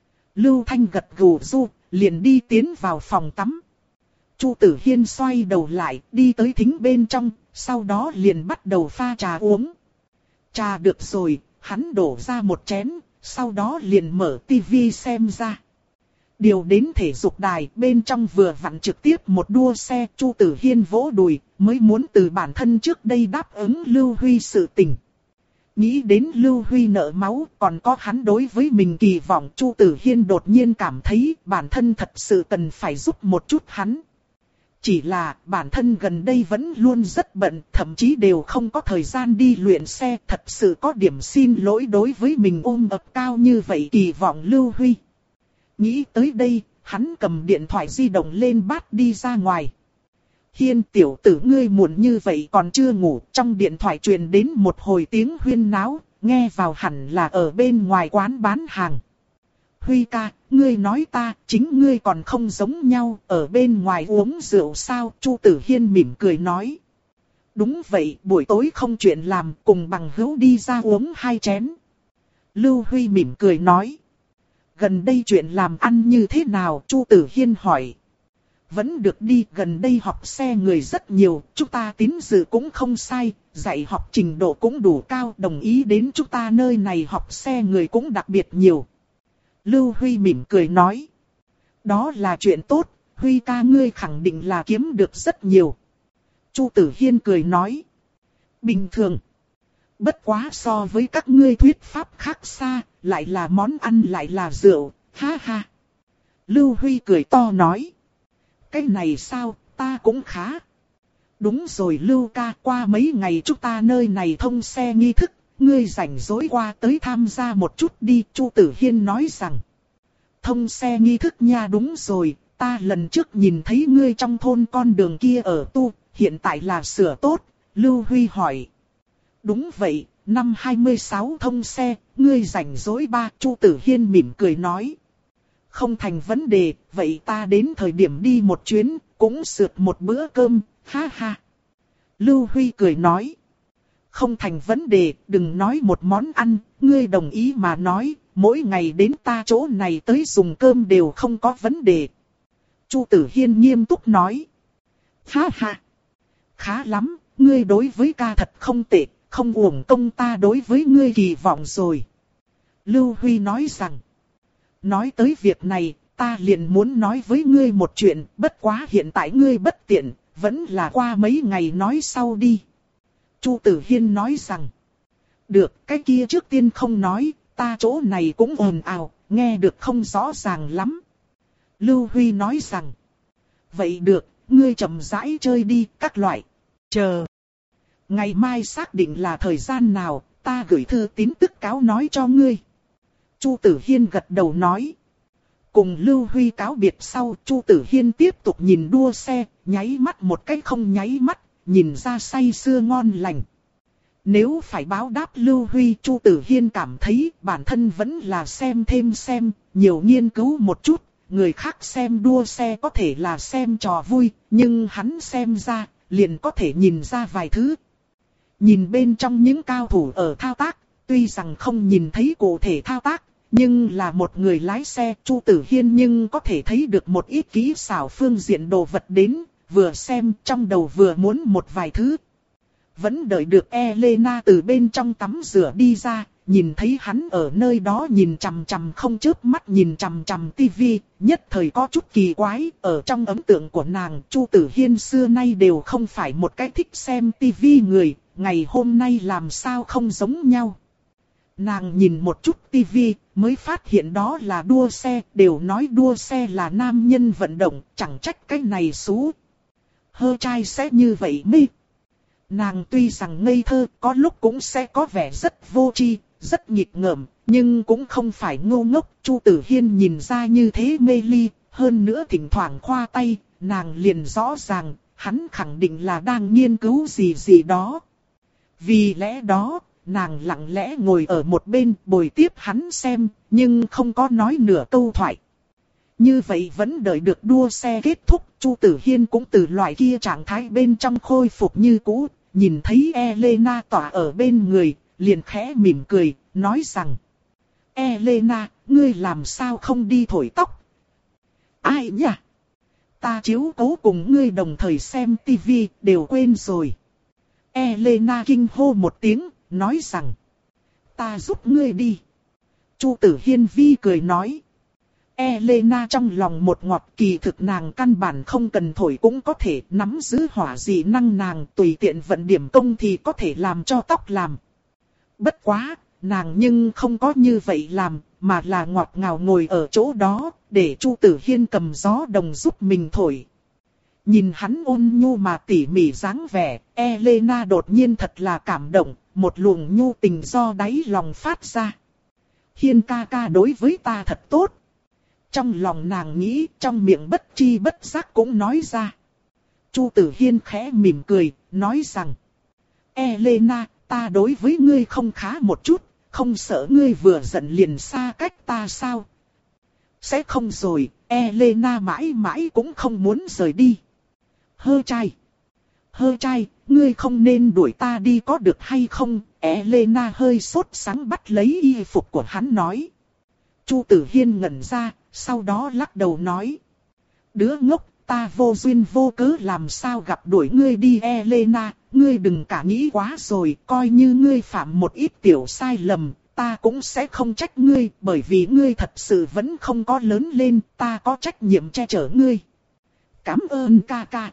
Lưu Thanh gật gù du, liền đi tiến vào phòng tắm. Chu Tử Hiên xoay đầu lại, đi tới thính bên trong, sau đó liền bắt đầu pha trà uống. Trà được rồi, hắn đổ ra một chén, sau đó liền mở tivi xem ra. Điều đến thể dục đài, bên trong vừa vặn trực tiếp một đua xe, Chu Tử Hiên vỗ đùi, mới muốn từ bản thân trước đây đáp ứng Lưu Huy sự tình. Nghĩ đến Lưu Huy nợ máu, còn có hắn đối với mình kỳ vọng, Chu Tử Hiên đột nhiên cảm thấy bản thân thật sự cần phải giúp một chút hắn. Chỉ là bản thân gần đây vẫn luôn rất bận, thậm chí đều không có thời gian đi luyện xe, thật sự có điểm xin lỗi đối với mình ôm ập cao như vậy kỳ vọng Lưu Huy. Nghĩ tới đây, hắn cầm điện thoại di động lên bắt đi ra ngoài. Hiên tiểu tử ngươi muộn như vậy còn chưa ngủ, trong điện thoại truyền đến một hồi tiếng huyên náo, nghe vào hẳn là ở bên ngoài quán bán hàng. Huy ca, ngươi nói ta, chính ngươi còn không giống nhau, ở bên ngoài uống rượu sao? Chu Tử Hiên mỉm cười nói. Đúng vậy, buổi tối không chuyện làm, cùng bằng hữu đi ra uống hai chén. Lưu Huy mỉm cười nói. Gần đây chuyện làm ăn như thế nào? Chu Tử Hiên hỏi. Vẫn được đi, gần đây học xe người rất nhiều, chúng ta tín dự cũng không sai, dạy học trình độ cũng đủ cao, đồng ý đến chúng ta nơi này học xe người cũng đặc biệt nhiều. Lưu Huy mỉm cười nói. Đó là chuyện tốt, Huy ca ngươi khẳng định là kiếm được rất nhiều. Chu Tử Hiên cười nói. Bình thường. Bất quá so với các ngươi thuyết pháp khác xa, lại là món ăn lại là rượu, ha ha. Lưu Huy cười to nói. Cái này sao, ta cũng khá. Đúng rồi Lưu ca, qua mấy ngày chúng ta nơi này thông xe nghi thức, ngươi rảnh rỗi qua tới tham gia một chút đi. Chu Tử Hiên nói rằng. Thông xe nghi thức nha, đúng rồi, ta lần trước nhìn thấy ngươi trong thôn con đường kia ở tu, hiện tại là sửa tốt. Lưu Huy hỏi. Đúng vậy, năm hai mươi sáu thông xe, ngươi rảnh rỗi ba. Chu Tử Hiên mỉm cười nói. Không thành vấn đề, vậy ta đến thời điểm đi một chuyến, cũng sượt một bữa cơm, ha ha. Lưu Huy cười nói. Không thành vấn đề, đừng nói một món ăn, ngươi đồng ý mà nói, mỗi ngày đến ta chỗ này tới dùng cơm đều không có vấn đề. Chu Tử Hiên nghiêm túc nói. Ha ha. Khá lắm, ngươi đối với ca thật không tệ, không uổng công ta đối với ngươi kỳ vọng rồi. Lưu Huy nói rằng. Nói tới việc này, ta liền muốn nói với ngươi một chuyện, bất quá hiện tại ngươi bất tiện, vẫn là qua mấy ngày nói sau đi. Chu Tử Hiên nói rằng. Được, cái kia trước tiên không nói, ta chỗ này cũng ồn ào, nghe được không rõ ràng lắm. Lưu Huy nói rằng. Vậy được, ngươi chậm rãi chơi đi, các loại. Chờ. Ngày mai xác định là thời gian nào, ta gửi thư tín tức cáo nói cho ngươi. Chu Tử Hiên gật đầu nói. Cùng Lưu Huy cáo biệt sau, Chu Tử Hiên tiếp tục nhìn đua xe, nháy mắt một cái không nháy mắt, nhìn ra say sưa ngon lành. Nếu phải báo đáp Lưu Huy, Chu Tử Hiên cảm thấy bản thân vẫn là xem thêm xem, nhiều nghiên cứu một chút. Người khác xem đua xe có thể là xem trò vui, nhưng hắn xem ra, liền có thể nhìn ra vài thứ. Nhìn bên trong những cao thủ ở thao tác, tuy rằng không nhìn thấy cụ thể thao tác, nhưng là một người lái xe, Chu Tử Hiên nhưng có thể thấy được một ít kỹ xảo phương diện đồ vật đến, vừa xem trong đầu vừa muốn một vài thứ. Vẫn đợi được Elena từ bên trong tắm rửa đi ra, nhìn thấy hắn ở nơi đó nhìn chằm chằm không chớp mắt nhìn chằm chằm tivi, nhất thời có chút kỳ quái, ở trong ấn tượng của nàng, Chu Tử Hiên xưa nay đều không phải một cái thích xem tivi người, ngày hôm nay làm sao không giống nhau. Nàng nhìn một chút tivi, mới phát hiện đó là đua xe, đều nói đua xe là nam nhân vận động, chẳng trách cái này xú. Hơ trai sẽ như vậy mê. Nàng tuy rằng ngây thơ, có lúc cũng sẽ có vẻ rất vô tri, rất nghịch ngợm, nhưng cũng không phải ngu ngốc. Chu Tử Hiên nhìn ra như thế mê ly, hơn nữa thỉnh thoảng khoa tay, nàng liền rõ ràng, hắn khẳng định là đang nghiên cứu gì gì đó. Vì lẽ đó, nàng lặng lẽ ngồi ở một bên bồi tiếp hắn xem, nhưng không có nói nửa câu thoại. Như vậy vẫn đợi được đua xe kết thúc, Chu Tử Hiên cũng từ loại kia trạng thái bên trong khôi phục như cũ, nhìn thấy Elena tỏa ở bên người, liền khẽ mỉm cười, nói rằng: Elena, ngươi làm sao không đi thổi tóc? Ai nhỉ? Ta chiếu cố cùng ngươi đồng thời xem tivi, đều quên rồi. Elena kinh hô một tiếng, nói rằng: Ta giúp ngươi đi. Chu Tử Hiên vi cười nói. Elena trong lòng một ngọt, kỳ thực nàng căn bản không cần thổi cũng có thể nắm giữ hỏa dị năng, nàng tùy tiện vận điểm công thì có thể làm cho tóc làm. Bất quá, nàng nhưng không có như vậy làm, mà là ngọt ngào ngồi ở chỗ đó, để Chu Tử Hiên cầm gió đồng giúp mình thổi. Nhìn hắn ôn nhu mà tỉ mỉ dáng vẻ, Elena đột nhiên thật là cảm động, một luồng nhu tình do đáy lòng phát ra. Hiên ca ca đối với ta thật tốt. Trong lòng nàng nghĩ, trong miệng bất chi bất giác cũng nói ra. Chu Tử Hiên khẽ mỉm cười, nói rằng: Elena, ta đối với ngươi không khá một chút, không sợ ngươi vừa giận liền xa cách ta sao? Sẽ không rồi, Elena mãi mãi cũng không muốn rời đi. Hơ trai. Hơ trai, ngươi không nên đuổi ta đi có được hay không? Elena hơi sốt sắng bắt lấy y phục của hắn nói. Chu Tử Hiên ngẩn ra, sau đó lắc đầu nói. Đứa ngốc, ta vô duyên vô cớ làm sao gặp đuổi ngươi đi Elena, ngươi đừng cả nghĩ quá rồi, coi như ngươi phạm một ít tiểu sai lầm, ta cũng sẽ không trách ngươi, bởi vì ngươi thật sự vẫn không có lớn lên, ta có trách nhiệm che chở ngươi. Cảm ơn ca ca.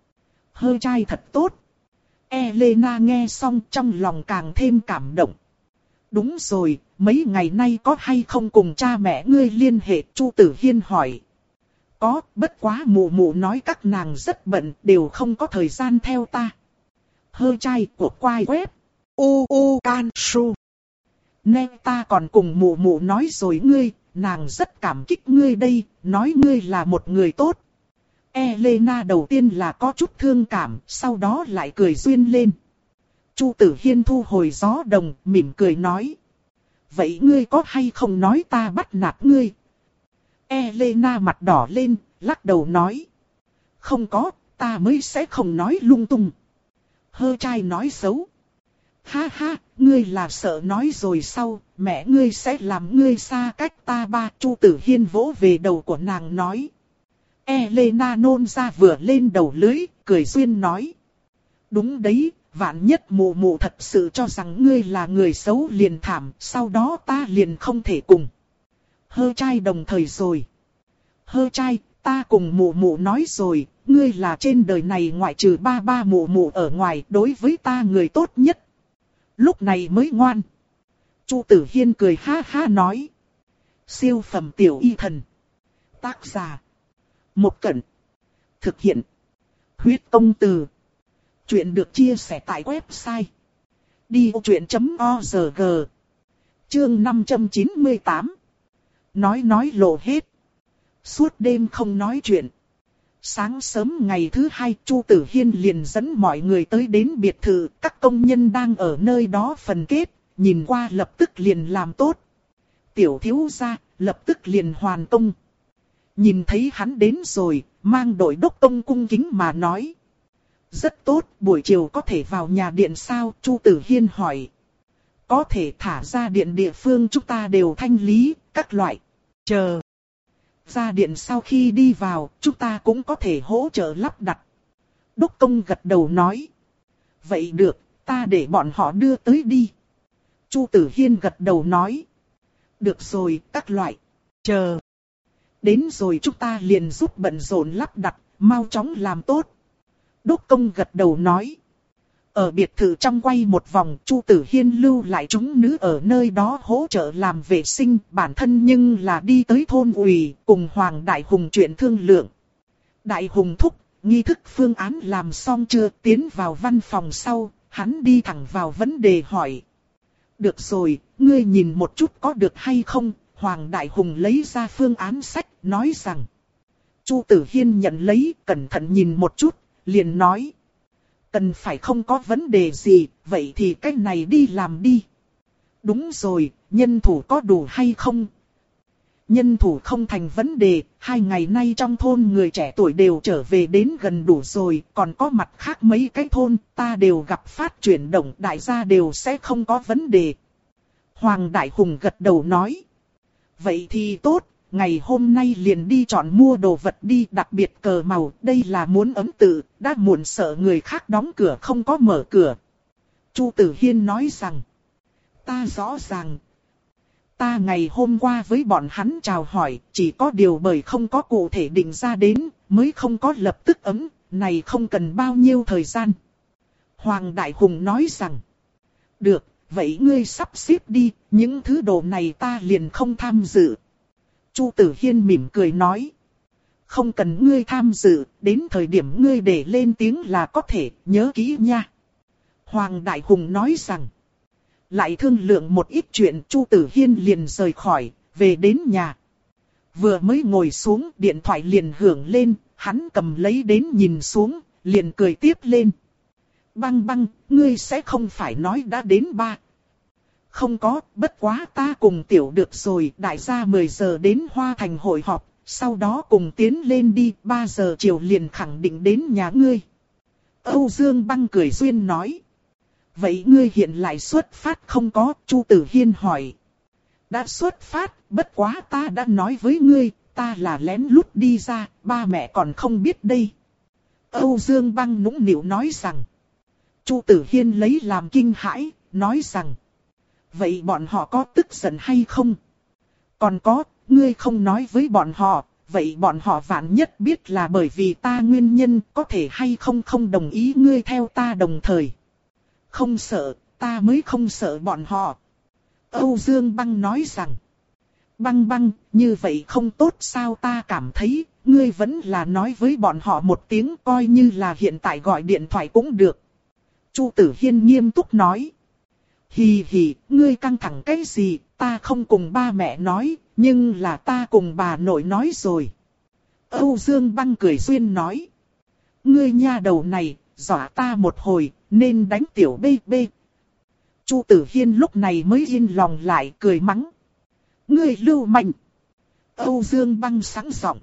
Hơ trai thật tốt. Elena nghe xong trong lòng càng thêm cảm động. Đúng rồi, mấy ngày nay có hay không cùng cha mẹ ngươi liên hệ? Chu Tử Hiên hỏi. Có, bất quá mụ mụ nói các nàng rất bận, đều không có thời gian theo ta. Hơ trai của quai web. U U Can Su. Nên ta còn cùng mụ mụ nói rồi ngươi, nàng rất cảm kích ngươi đây, nói ngươi là một người tốt. Elena đầu tiên là có chút thương cảm, sau đó lại cười duyên lên. Chu Tử Hiên thu hồi gió đồng, mỉm cười nói. Vậy ngươi có hay không nói ta bắt nạt ngươi? Elena mặt đỏ lên, lắc đầu nói. Không có, ta mới sẽ không nói lung tung. Hơ trai nói xấu. Ha ha, ngươi là sợ nói rồi sau, mẹ ngươi sẽ làm ngươi xa cách ta ba. Chu Tử Hiên vỗ về đầu của nàng nói. Elena nôn ra vừa lên đầu lưới, cười duyên nói. Đúng đấy, vạn nhất mụ mụ thật sự cho rằng ngươi là người xấu liền thảm, sau đó ta liền không thể cùng. Hơ trai đồng thời rồi. Hơ trai, ta cùng mụ mụ nói rồi, ngươi là trên đời này ngoại trừ ba ba mụ mụ ở ngoài, đối với ta người tốt nhất. Lúc này mới ngoan. Chu Tử Hiên cười ha ha nói. Siêu phẩm tiểu y thần. Tác giả. Một Cẩn. Thực hiện. Huyết Công Từ. Chuyện được chia sẻ tại website. đi ô chuyện chấm org. Chương năm trăm chín mươi tám. Nói nói lộ hết. Suốt đêm không nói chuyện. Sáng sớm ngày thứ hai, Chu Tử Hiên liền dẫn mọi người tới đến biệt thự. Các công nhân đang ở nơi đó phần kết, nhìn qua lập tức liền làm tốt. Tiểu thiếu gia, lập tức liền hoàn công. Nhìn thấy hắn đến rồi, mang đội đốc công cung kính mà nói. Rất tốt, buổi chiều có thể vào nhà điện sao? Chu Tử Hiên hỏi. Có thể thả ra điện địa phương chúng ta đều thanh lý, các loại. Chờ. Ra điện sau khi đi vào, chúng ta cũng có thể hỗ trợ lắp đặt. Đốc công gật đầu nói. Vậy được, ta để bọn họ đưa tới đi. Chu Tử Hiên gật đầu nói. Được rồi, các loại. Chờ. Đến rồi chúng ta liền giúp bận rộn lắp đặt, mau chóng làm tốt. Đốc công gật đầu nói. Ở biệt thự trong quay một vòng, Chu Tử Hiên lưu lại chúng nữ ở nơi đó hỗ trợ làm vệ sinh, bản thân nhưng là đi tới thôn ủy, cùng Hoàng Đại Hùng chuyện thương lượng. Đại Hùng thúc, nghi thức phương án làm xong chưa? Tiến vào văn phòng sau, hắn đi thẳng vào vấn đề hỏi. Được rồi, ngươi nhìn một chút có được hay không? Hoàng Đại Hùng lấy ra phương án sách, nói rằng. Chu Tử Hiên nhận lấy, cẩn thận nhìn một chút, liền nói. cần phải không có vấn đề gì, vậy thì cái này đi làm đi. Đúng rồi, nhân thủ có đủ hay không? Nhân thủ không thành vấn đề, hai ngày nay trong thôn người trẻ tuổi đều trở về đến gần đủ rồi, còn có mặt khác mấy cái thôn, ta đều gặp phát chuyển động, đại gia đều sẽ không có vấn đề. Hoàng Đại Hùng gật đầu nói. Vậy thì tốt, ngày hôm nay liền đi chọn mua đồ vật đi, đặc biệt cờ màu, đây là muốn ấm tự, đã muộn sợ người khác đóng cửa không có mở cửa. Chu Tử Hiên nói rằng, ta rõ ràng. Ta ngày hôm qua với bọn hắn chào hỏi, chỉ có điều bởi không có cụ thể định ra đến, mới không có lập tức ấm, này không cần bao nhiêu thời gian. Hoàng Đại Hùng nói rằng, được, vậy ngươi sắp xếp đi, những thứ đồ này ta liền không tham dự. Chu Tử Hiên mỉm cười nói, không cần ngươi tham dự, đến thời điểm ngươi để lên tiếng là có thể, nhớ kỹ nha. Hoàng Đại Hùng nói rằng, lại thương lượng một ít chuyện, Chu Tử Hiên liền rời khỏi, về đến nhà. Vừa mới ngồi xuống, điện thoại liền hưởng lên, hắn cầm lấy đến nhìn xuống, liền cười tiếp lên. Băng băng, ngươi sẽ không phải nói đã đến ba. Không có, bất quá ta cùng tiểu được rồi, đại gia mười giờ đến Hoa Thành hội họp, sau đó cùng tiến lên đi, ba giờ chiều liền khẳng định đến nhà ngươi. Âu Dương Băng cười duyên nói. Vậy ngươi hiện lại xuất phát không có? Chu Tử Hiên hỏi. Đã xuất phát, bất quá ta đã nói với ngươi, ta là lén lút đi ra, ba mẹ còn không biết đây. Âu Dương Băng nũng nịu nói rằng. Chu Tử Hiên lấy làm kinh hãi, nói rằng. Vậy bọn họ có tức giận hay không? Còn có, ngươi không nói với bọn họ, vậy bọn họ vạn nhất biết là bởi vì ta nguyên nhân, có thể hay không không đồng ý ngươi theo ta đồng thời. Không sợ, ta mới không sợ bọn họ. Âu Dương Băng nói rằng. Băng băng, như vậy không tốt sao, ta cảm thấy, ngươi vẫn là nói với bọn họ một tiếng, coi như là hiện tại gọi điện thoại cũng được. Chu Tử Hiên nghiêm túc nói. Hì hì, ngươi căng thẳng cái gì, ta không cùng ba mẹ nói, nhưng là ta cùng bà nội nói rồi. Âu Dương Băng cười duyên nói. Ngươi nha đầu này, dọa ta một hồi, nên đánh tiểu bê bê. Chu Tử Hiên lúc này mới yên lòng lại, cười mắng. Ngươi lưu manh. Âu Dương Băng sáng giọng.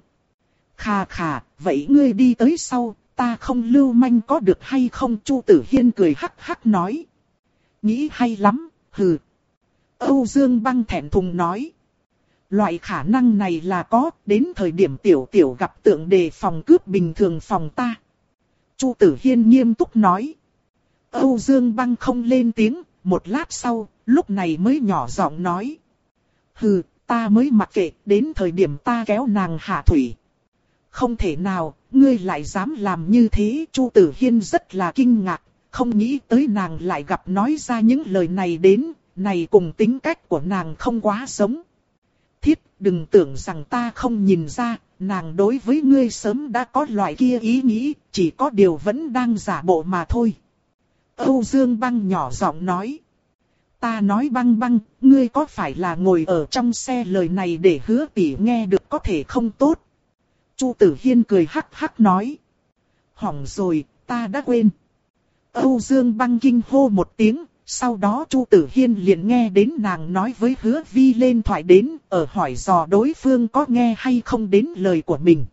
Khà khà, vậy ngươi đi tới sau, ta không lưu manh có được hay không? Chu Tử Hiên cười hắc hắc nói. Nghĩ hay lắm, hừ. Âu Dương Băng thẹn thùng nói. Loại khả năng này là có, đến thời điểm tiểu tiểu gặp tượng đề phòng cướp bình thường phòng ta. Chu Tử Hiên nghiêm túc nói. Âu Dương Băng không lên tiếng, một lát sau, lúc này mới nhỏ giọng nói. Hừ, ta mới mặc kệ, đến thời điểm ta kéo nàng hạ thủy. Không thể nào, ngươi lại dám làm như thế. Chu Tử Hiên rất là kinh ngạc, không nghĩ tới nàng lại gặp nói ra những lời này đến, này cùng tính cách của nàng không quá giống. Thiết, đừng tưởng rằng ta không nhìn ra, nàng đối với ngươi sớm đã có loại kia ý nghĩ, chỉ có điều vẫn đang giả bộ mà thôi. Âu Dương Băng nhỏ giọng nói. Ta nói Băng Băng, ngươi có phải là ngồi ở trong xe, lời này để Hứa tỷ nghe được có thể không tốt. Chu Tử Hiên cười hắc hắc nói. Hỏng rồi, ta đã quên. Âu Dương Băng kinh hô một tiếng, sau đó Chu Tử Hiên liền nghe đến nàng nói với Hứa Vi lên thoại đến, ở hỏi dò đối phương có nghe hay không đến lời của mình.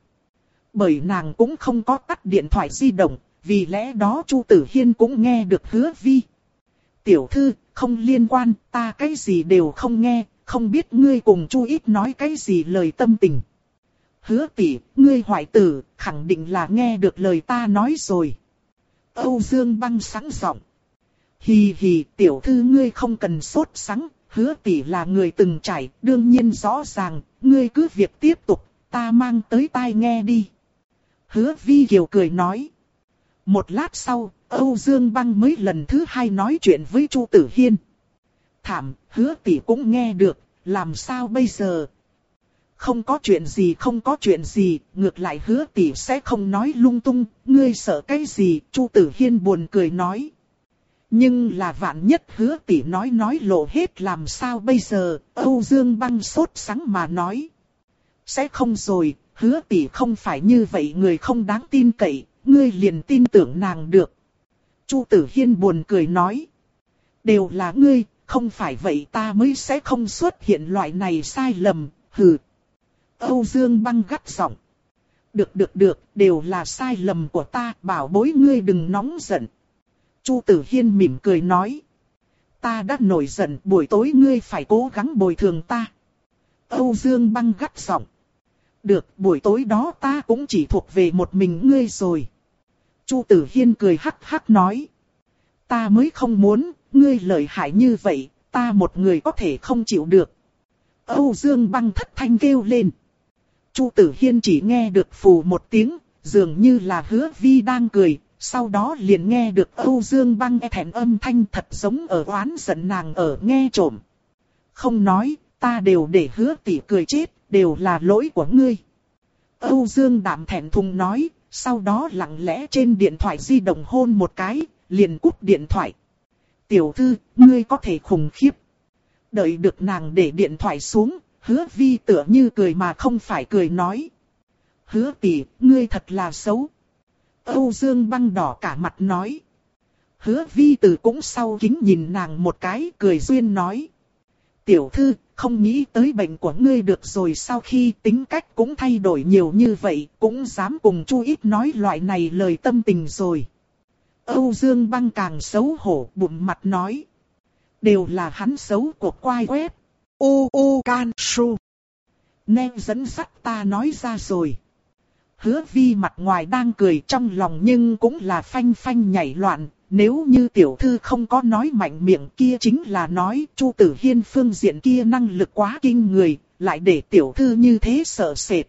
Bởi nàng cũng không có tắt điện thoại di động, vì lẽ đó Chu Tử Hiên cũng nghe được Hứa Vi. Tiểu thư, không liên quan, ta cái gì đều không nghe, không biết ngươi cùng Chu Ít nói cái gì lời tâm tình. Hứa tỷ, ngươi hoại tử, khẳng định là nghe được lời ta nói rồi. Âu Dương Băng sáng giọng. Hì hì, tiểu thư ngươi không cần sốt sắng, Hứa tỷ là người từng trải, đương nhiên rõ ràng, ngươi cứ việc tiếp tục, ta mang tới tai nghe đi. Hứa Vi Kiều cười nói. Một lát sau, Âu Dương Băng mới lần thứ hai nói chuyện với Chu Tử Hiên. Thảm, Hứa tỷ cũng nghe được, làm sao bây giờ? Không có chuyện gì, không có chuyện gì, ngược lại Hứa tỷ sẽ không nói lung tung, ngươi sợ cái gì? Chu Tử Hiên buồn cười nói. Nhưng là vạn nhất Hứa tỷ nói nói lộ hết làm sao bây giờ? Âu Dương Băng sốt sắng mà nói. Sẽ không rồi, Hứa tỷ không phải như vậy, người không đáng tin cậy, ngươi liền tin tưởng nàng được. Chu Tử Hiên buồn cười nói. Đều là ngươi, không phải vậy ta mới sẽ không xuất hiện loại này sai lầm, hừ. Âu Dương Băng gắt giọng. Được được được, đều là sai lầm của ta, bảo bối ngươi đừng nóng giận. Chu Tử Hiên mỉm cười nói. Ta đã nổi giận, buổi tối ngươi phải cố gắng bồi thường ta. Âu Dương Băng gắt giọng. Được, buổi tối đó ta cũng chỉ thuộc về một mình ngươi rồi. Chu Tử Hiên cười hắc hắc nói. Ta mới không muốn, ngươi lợi hại như vậy, ta một người có thể không chịu được. Âu Dương Băng thất thanh kêu lên. Chu Tử Hiên chỉ nghe được phù một tiếng, dường như là Hứa Vi đang cười, sau đó liền nghe được Âu Dương Băng e thẹn âm thanh thật giống ở oán giận nàng ở nghe trộm. Không nói, ta đều để Hứa tỷ cười chết, đều là lỗi của ngươi. Âu Dương đạm thẹn thùng nói, sau đó lặng lẽ trên điện thoại di động hôn một cái, liền cúp điện thoại. Tiểu thư, ngươi có thể khủng khiếp. Đợi được nàng để điện thoại xuống, Hứa Vi tựa như cười mà không phải cười nói. Hứa tỷ, ngươi thật là xấu. Âu Dương Băng đỏ cả mặt nói. Hứa Vi từ cũng sau kính nhìn nàng một cái, cười duyên nói. Tiểu thư, không nghĩ tới bệnh của ngươi được rồi, sau khi tính cách cũng thay đổi nhiều như vậy, cũng dám cùng Chu Ít nói loại này lời tâm tình rồi. Âu Dương Băng càng xấu hổ, bụng mặt nói. Đều là hắn xấu của quai web. U U Can Su. Nên dẫn dắt ta nói ra rồi. Hứa Vi mặt ngoài đang cười, trong lòng nhưng cũng là phanh phanh nhảy loạn. Nếu như tiểu thư không có nói mạnh miệng, kia chính là nói Chu Tử Hiên phương diện kia năng lực quá kinh người, lại để tiểu thư như thế sợ sệt.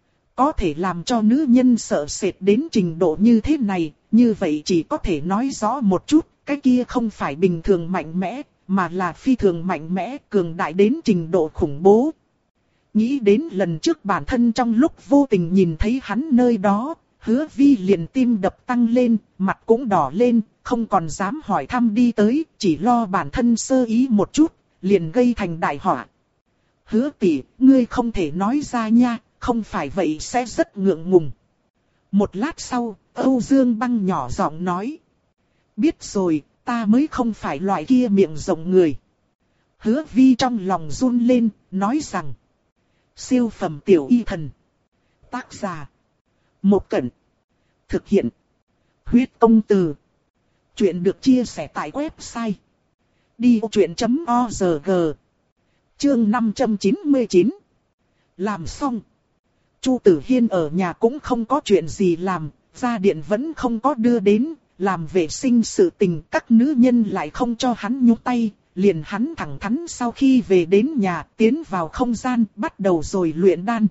Có thể làm cho nữ nhân sợ sệt đến trình độ như thế này, như vậy chỉ có thể nói rõ một chút, cái kia không phải bình thường mạnh mẽ, mà là phi thường mạnh mẽ, cường đại đến trình độ khủng bố. Nghĩ đến lần trước bản thân trong lúc vô tình nhìn thấy hắn nơi đó, Hứa Vi liền tim đập tăng lên, mặt cũng đỏ lên, không còn dám hỏi thăm đi tới, chỉ lo bản thân sơ ý một chút, liền gây thành đại họa. Hứa tỷ, ngươi không thể nói ra nha, không phải vậy sẽ rất ngượng ngùng. Một lát sau, Âu Dương Băng nhỏ giọng nói. Biết rồi, ta mới không phải loại kia miệng rộng người. Hứa Vi trong lòng run lên, nói rằng. Siêu phẩm tiểu y thần. Tác giả. Một Cẩn. Thực hiện. Huyết công từ. Chuyện được chia sẻ tại website. đi ô chuyện chấm org. Chương năm trăm chín mươi chín. Làm xong. Chu Tử Hiên ở nhà cũng không có chuyện gì làm, gia điện vẫn không có đưa đến, làm vệ sinh sự tình các nữ nhân lại không cho hắn nhúc tay, liền hắn thẳng thắn sau khi về đến nhà tiến vào không gian bắt đầu rồi luyện đan.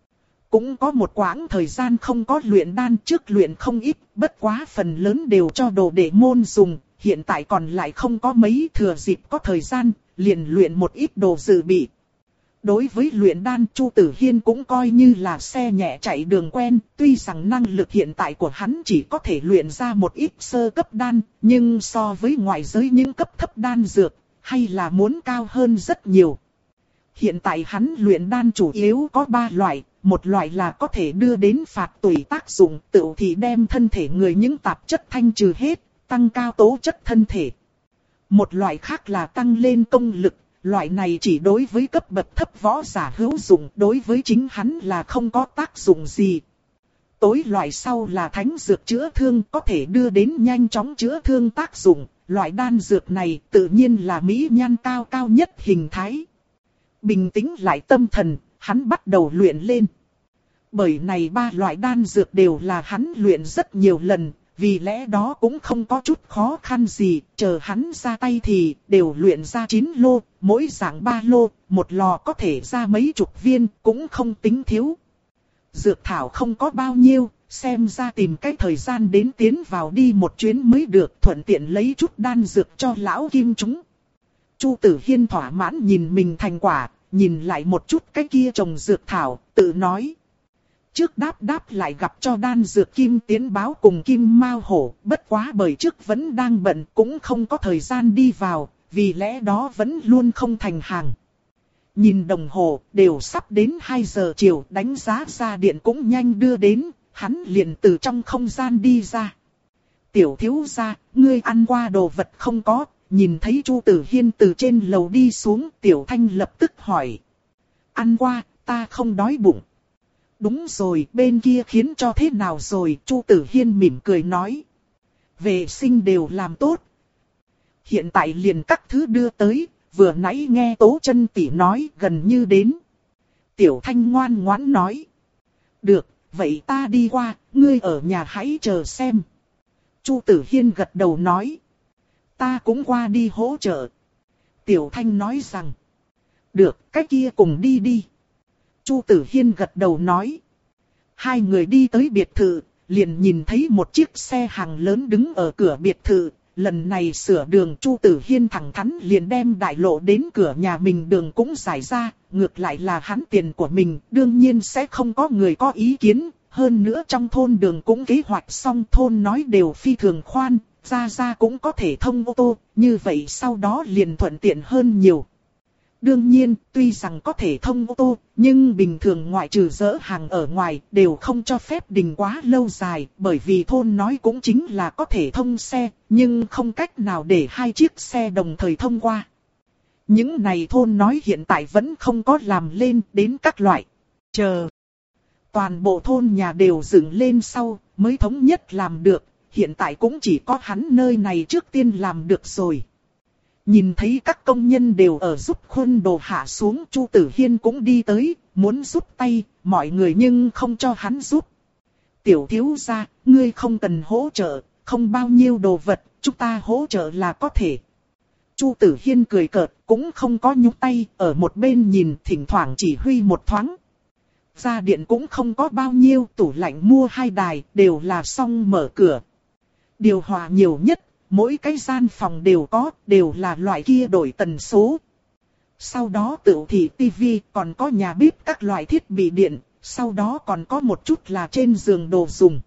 Cũng có một quãng thời gian không có luyện đan, trước luyện không ít, bất quá phần lớn đều cho đồ đệ môn dùng, hiện tại còn lại không có mấy, thừa dịp có thời gian, liền luyện một ít đồ dự bị. Đối với luyện đan, Chu Tử Hiên cũng coi như là xe nhẹ chạy đường quen, tuy rằng năng lực hiện tại của hắn chỉ có thể luyện ra một ít sơ cấp đan, nhưng so với ngoại giới những cấp thấp đan dược, hay là muốn cao hơn rất nhiều. Hiện tại hắn luyện đan chủ yếu có ba loại, một loại là có thể đưa đến phạt tùy tác dụng, tự thì đem thân thể người những tạp chất thanh trừ hết, tăng cao tố chất thân thể. Một loại khác là tăng lên công lực. Loại này chỉ đối với cấp bậc thấp võ giả hữu dụng, đối với chính hắn là không có tác dụng gì. Tối loại sau là thánh dược chữa thương, có thể đưa đến nhanh chóng chữa thương tác dụng. Loại đan dược này tự nhiên là mỹ nhan cao cao nhất hình thái. Bình tĩnh lại tâm thần, hắn bắt đầu luyện lên. Bởi này ba loại đan dược đều là hắn luyện rất nhiều lần. Vì lẽ đó cũng không có chút khó khăn gì, chờ hắn ra tay thì đều luyện ra chín lô, mỗi dạng ba lô, một lò có thể ra mấy chục viên, cũng không tính thiếu. Dược thảo không có bao nhiêu, xem ra tìm cái thời gian đến tiến vào đi một chuyến mới được, thuận tiện lấy chút đan dược cho lão kim chúng. Chu Tử Hiên thỏa mãn nhìn mình thành quả, nhìn lại một chút cái kia trồng dược thảo, tự nói. Trước đáp đáp lại gặp cho đan dược Kim Tiến báo cùng Kim Mao Hổ, bất quá bởi trước vẫn đang bận cũng không có thời gian đi vào, vì lẽ đó vẫn luôn không thành hàng. Nhìn đồng hồ, đều sắp đến hai giờ chiều, đánh giá ra điện cũng nhanh đưa đến, hắn liền từ trong không gian đi ra. tiểu thiếu gia, ngươi ăn qua đồ vật không có? Nhìn thấy Chu Tử Hiên từ trên lầu đi xuống, Tiểu Thanh lập tức hỏi. Ăn qua, ta không đói bụng. Đúng rồi, bên kia khiến cho thế nào rồi? Chu Tử Hiên mỉm cười nói. Vệ sinh đều làm tốt. Hiện tại liền các thứ đưa tới, vừa nãy nghe Tố Chân tỷ nói gần như đến. Tiểu Thanh ngoan ngoãn nói. Được, vậy ta đi qua, ngươi ở nhà hãy chờ xem. Chu Tử Hiên gật đầu nói. Ta cũng qua đi hỗ trợ. Tiểu Thanh nói rằng. Được, cái kia cùng đi đi. Chu Tử Hiên gật đầu nói. Hai người đi tới biệt thự, liền nhìn thấy một chiếc xe hàng lớn đứng ở cửa biệt thự. Lần này sửa đường Chu Tử Hiên thẳng thắn liền đem đại lộ đến cửa nhà mình đường cũng giải ra. Ngược lại là hắn tiền của mình, đương nhiên sẽ không có người có ý kiến. Hơn nữa trong thôn đường cũng kế hoạch xong, thôn nói đều phi thường khoan, ra ra cũng có thể thông ô tô, như vậy sau đó liền thuận tiện hơn nhiều. Đương nhiên, tuy rằng có thể thông ô tô, nhưng bình thường ngoại trừ dỡ hàng ở ngoài đều không cho phép đình quá lâu dài, bởi vì thôn nói cũng chính là có thể thông xe, nhưng không cách nào để hai chiếc xe đồng thời thông qua. Những này thôn nói hiện tại vẫn không có làm lên đến các loại. Chờ. Toàn bộ thôn nhà đều dựng lên sau, mới thống nhất làm được, hiện tại cũng chỉ có hắn nơi này trước tiên làm được rồi. Nhìn thấy các công nhân đều ở giúp khuôn đồ hạ xuống, Chu Tử Hiên cũng đi tới, muốn giúp tay, mọi người nhưng không cho hắn giúp. Tiểu thiếu gia, ngươi không cần hỗ trợ, không bao nhiêu đồ vật, chúng ta hỗ trợ là có thể. Chu Tử Hiên cười cợt, cũng không có nhúc tay, ở một bên nhìn thỉnh thoảng chỉ huy một thoáng. Gia điện cũng không có bao nhiêu, tủ lạnh mua hai đài, đều là xong mở cửa. Điều hòa nhiều nhất, mỗi cái gian phòng đều có, đều là loại kia đổi tần số. Sau đó tựu thị tivi, còn có nhà bếp các loại thiết bị điện, sau đó còn có một chút là trên giường đồ dùng.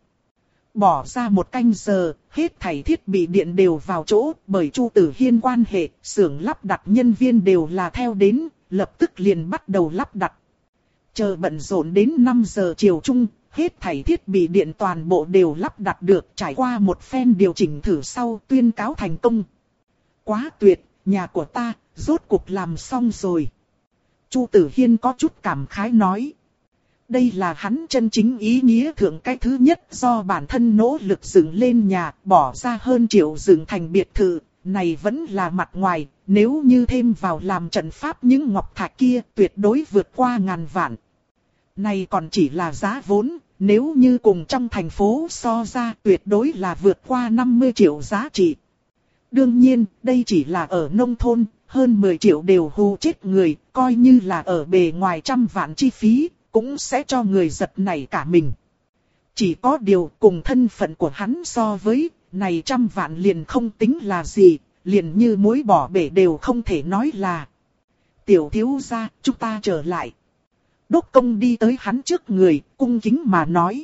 Bỏ ra một canh giờ, hết thảy thiết bị điện đều vào chỗ, bởi Chu Tử Hiên quan hệ, xưởng lắp đặt nhân viên đều là theo đến, lập tức liền bắt đầu lắp đặt. Chờ bận rộn đến năm giờ chiều chung, hết thảy thiết bị điện toàn bộ đều lắp đặt được, trải qua một phen điều chỉnh thử sau tuyên cáo thành công. Quá tuyệt, nhà của ta, rốt cuộc làm xong rồi. Chu Tử Hiên có chút cảm khái nói. Đây là hắn chân chính ý nghĩa thượng cái thứ nhất do bản thân nỗ lực dựng lên nhà, bỏ ra hơn triệu dựng thành biệt thự, này vẫn là mặt ngoài, nếu như thêm vào làm trận pháp những ngọc thạch kia tuyệt đối vượt qua ngàn vạn. Này còn chỉ là giá vốn, nếu như cùng trong thành phố so ra tuyệt đối là vượt qua năm mươi triệu giá trị. Đương nhiên, đây chỉ là ở nông thôn, hơn mười triệu đều hù chết người, coi như là ở bề ngoài trăm vạn chi phí, cũng sẽ cho người giật nảy cả mình. Chỉ có điều cùng thân phận của hắn so với, này trăm vạn liền không tính là gì, liền như muối bỏ bể đều không thể nói là. Tiểu thiếu gia, chúng ta trở lại. Đốc công đi tới hắn trước người, cung kính mà nói.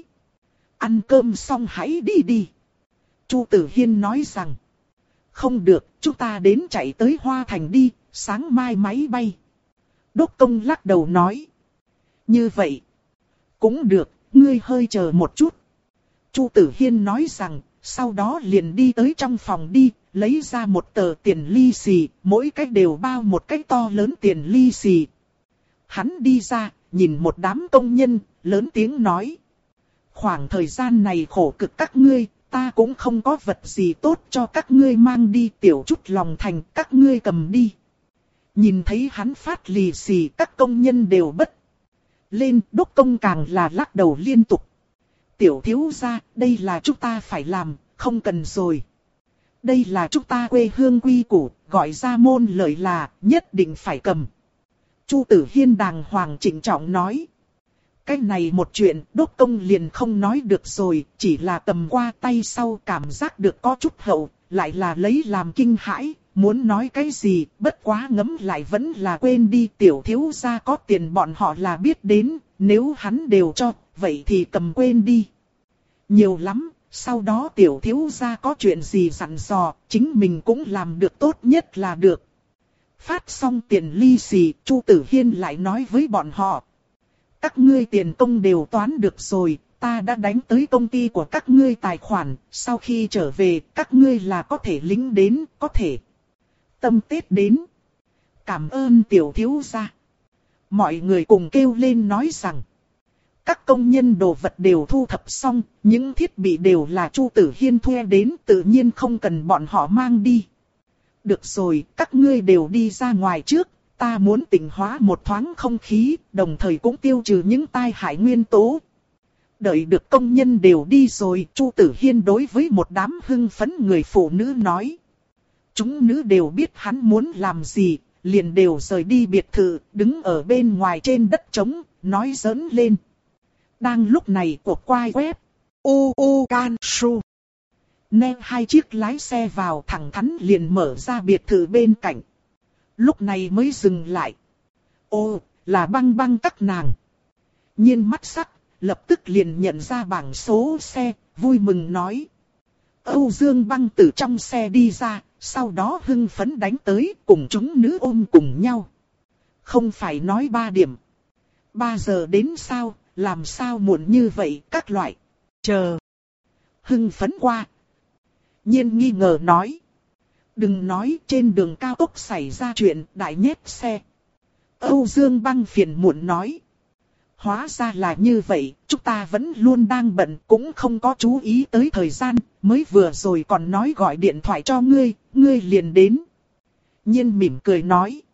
Ăn cơm xong hãy đi đi. Chu Tử Hiên nói rằng. Không được, chúng ta đến chạy tới Hoa Thành đi, sáng mai máy bay. Đốc công lắc đầu nói. Như vậy. Cũng được, ngươi hơi chờ một chút. Chu Tử Hiên nói rằng, sau đó liền đi tới trong phòng đi, lấy ra một tờ tiền ly xì, mỗi cách đều bao một cách to lớn tiền ly xì. Hắn đi ra, nhìn một đám công nhân, lớn tiếng nói. Khoảng thời gian này khổ cực các ngươi, ta cũng không có vật gì tốt cho các ngươi mang đi, tiểu chút lòng thành, các ngươi cầm đi. Nhìn thấy hắn phát lì xì, các công nhân đều bất lên, đốc công càng là lắc đầu liên tục. Tiểu thiếu gia, đây là chúng ta phải làm, không cần rồi. Đây là chúng ta quê hương quy củ, gọi ra môn lời là, nhất định phải cầm. Chu Tử Hiên đàng hoàng trịnh trọng nói. Cái này một chuyện, đốc công liền không nói được rồi, chỉ là cầm qua tay sau cảm giác được có chút hậu, lại là lấy làm kinh hãi, muốn nói cái gì, bất quá ngấm lại vẫn là quên đi. Tiểu thiếu gia có tiền bọn họ là biết đến, nếu hắn đều cho, vậy thì cầm quên đi. Nhiều lắm, sau đó tiểu thiếu gia có chuyện gì dặn dò, chính mình cũng làm được tốt nhất là được. Phát xong tiền ly xì, Chu Tử Hiên lại nói với bọn họ. Các ngươi tiền công đều toán được rồi, ta đã đánh tới công ty của các ngươi tài khoản, sau khi trở về các ngươi là có thể lính đến, có thể tâm Tết đến. Cảm ơn tiểu thiếu gia. Mọi người cùng kêu lên nói rằng, các công nhân đồ vật đều thu thập xong, những thiết bị đều là Chu Tử Hiên thuê đến, tự nhiên không cần bọn họ mang đi. Được rồi, các ngươi đều đi ra ngoài trước, ta muốn tịnh hóa một thoáng không khí, đồng thời cũng tiêu trừ những tai hại nguyên tố. Đợi được công nhân đều đi rồi, Chu Tử Hiên đối với một đám hưng phấn người phụ nữ nói. Chúng nữ đều biết hắn muốn làm gì, liền đều rời đi biệt thự, đứng ở bên ngoài trên đất trống, nói giỡn lên. Đang lúc này cuộc quay web, u u can su. Nè hai chiếc lái xe vào thẳng thắn liền mở ra biệt thự bên cạnh. Lúc này mới dừng lại. Ô, là Băng Băng các nàng. Nhiên mắt sắc, lập tức liền nhận ra bảng số xe, vui mừng nói. Âu Dương Băng từ trong xe đi ra, sau đó hưng phấn đánh tới cùng chúng nữ ôm cùng nhau. Không phải nói ba điểm. Ba giờ đến sao, làm sao muộn như vậy các loại. Chờ. Hưng phấn qua. Nhiên nghi ngờ nói. Đừng nói trên đường cao tốc xảy ra chuyện đại nhét xe. Âu Dương Băng phiền muộn nói. Hóa ra là như vậy, chúng ta vẫn luôn đang bận cũng không có chú ý tới thời gian, mới vừa rồi còn nói gọi điện thoại cho ngươi, ngươi liền đến. Nhiên mỉm cười nói.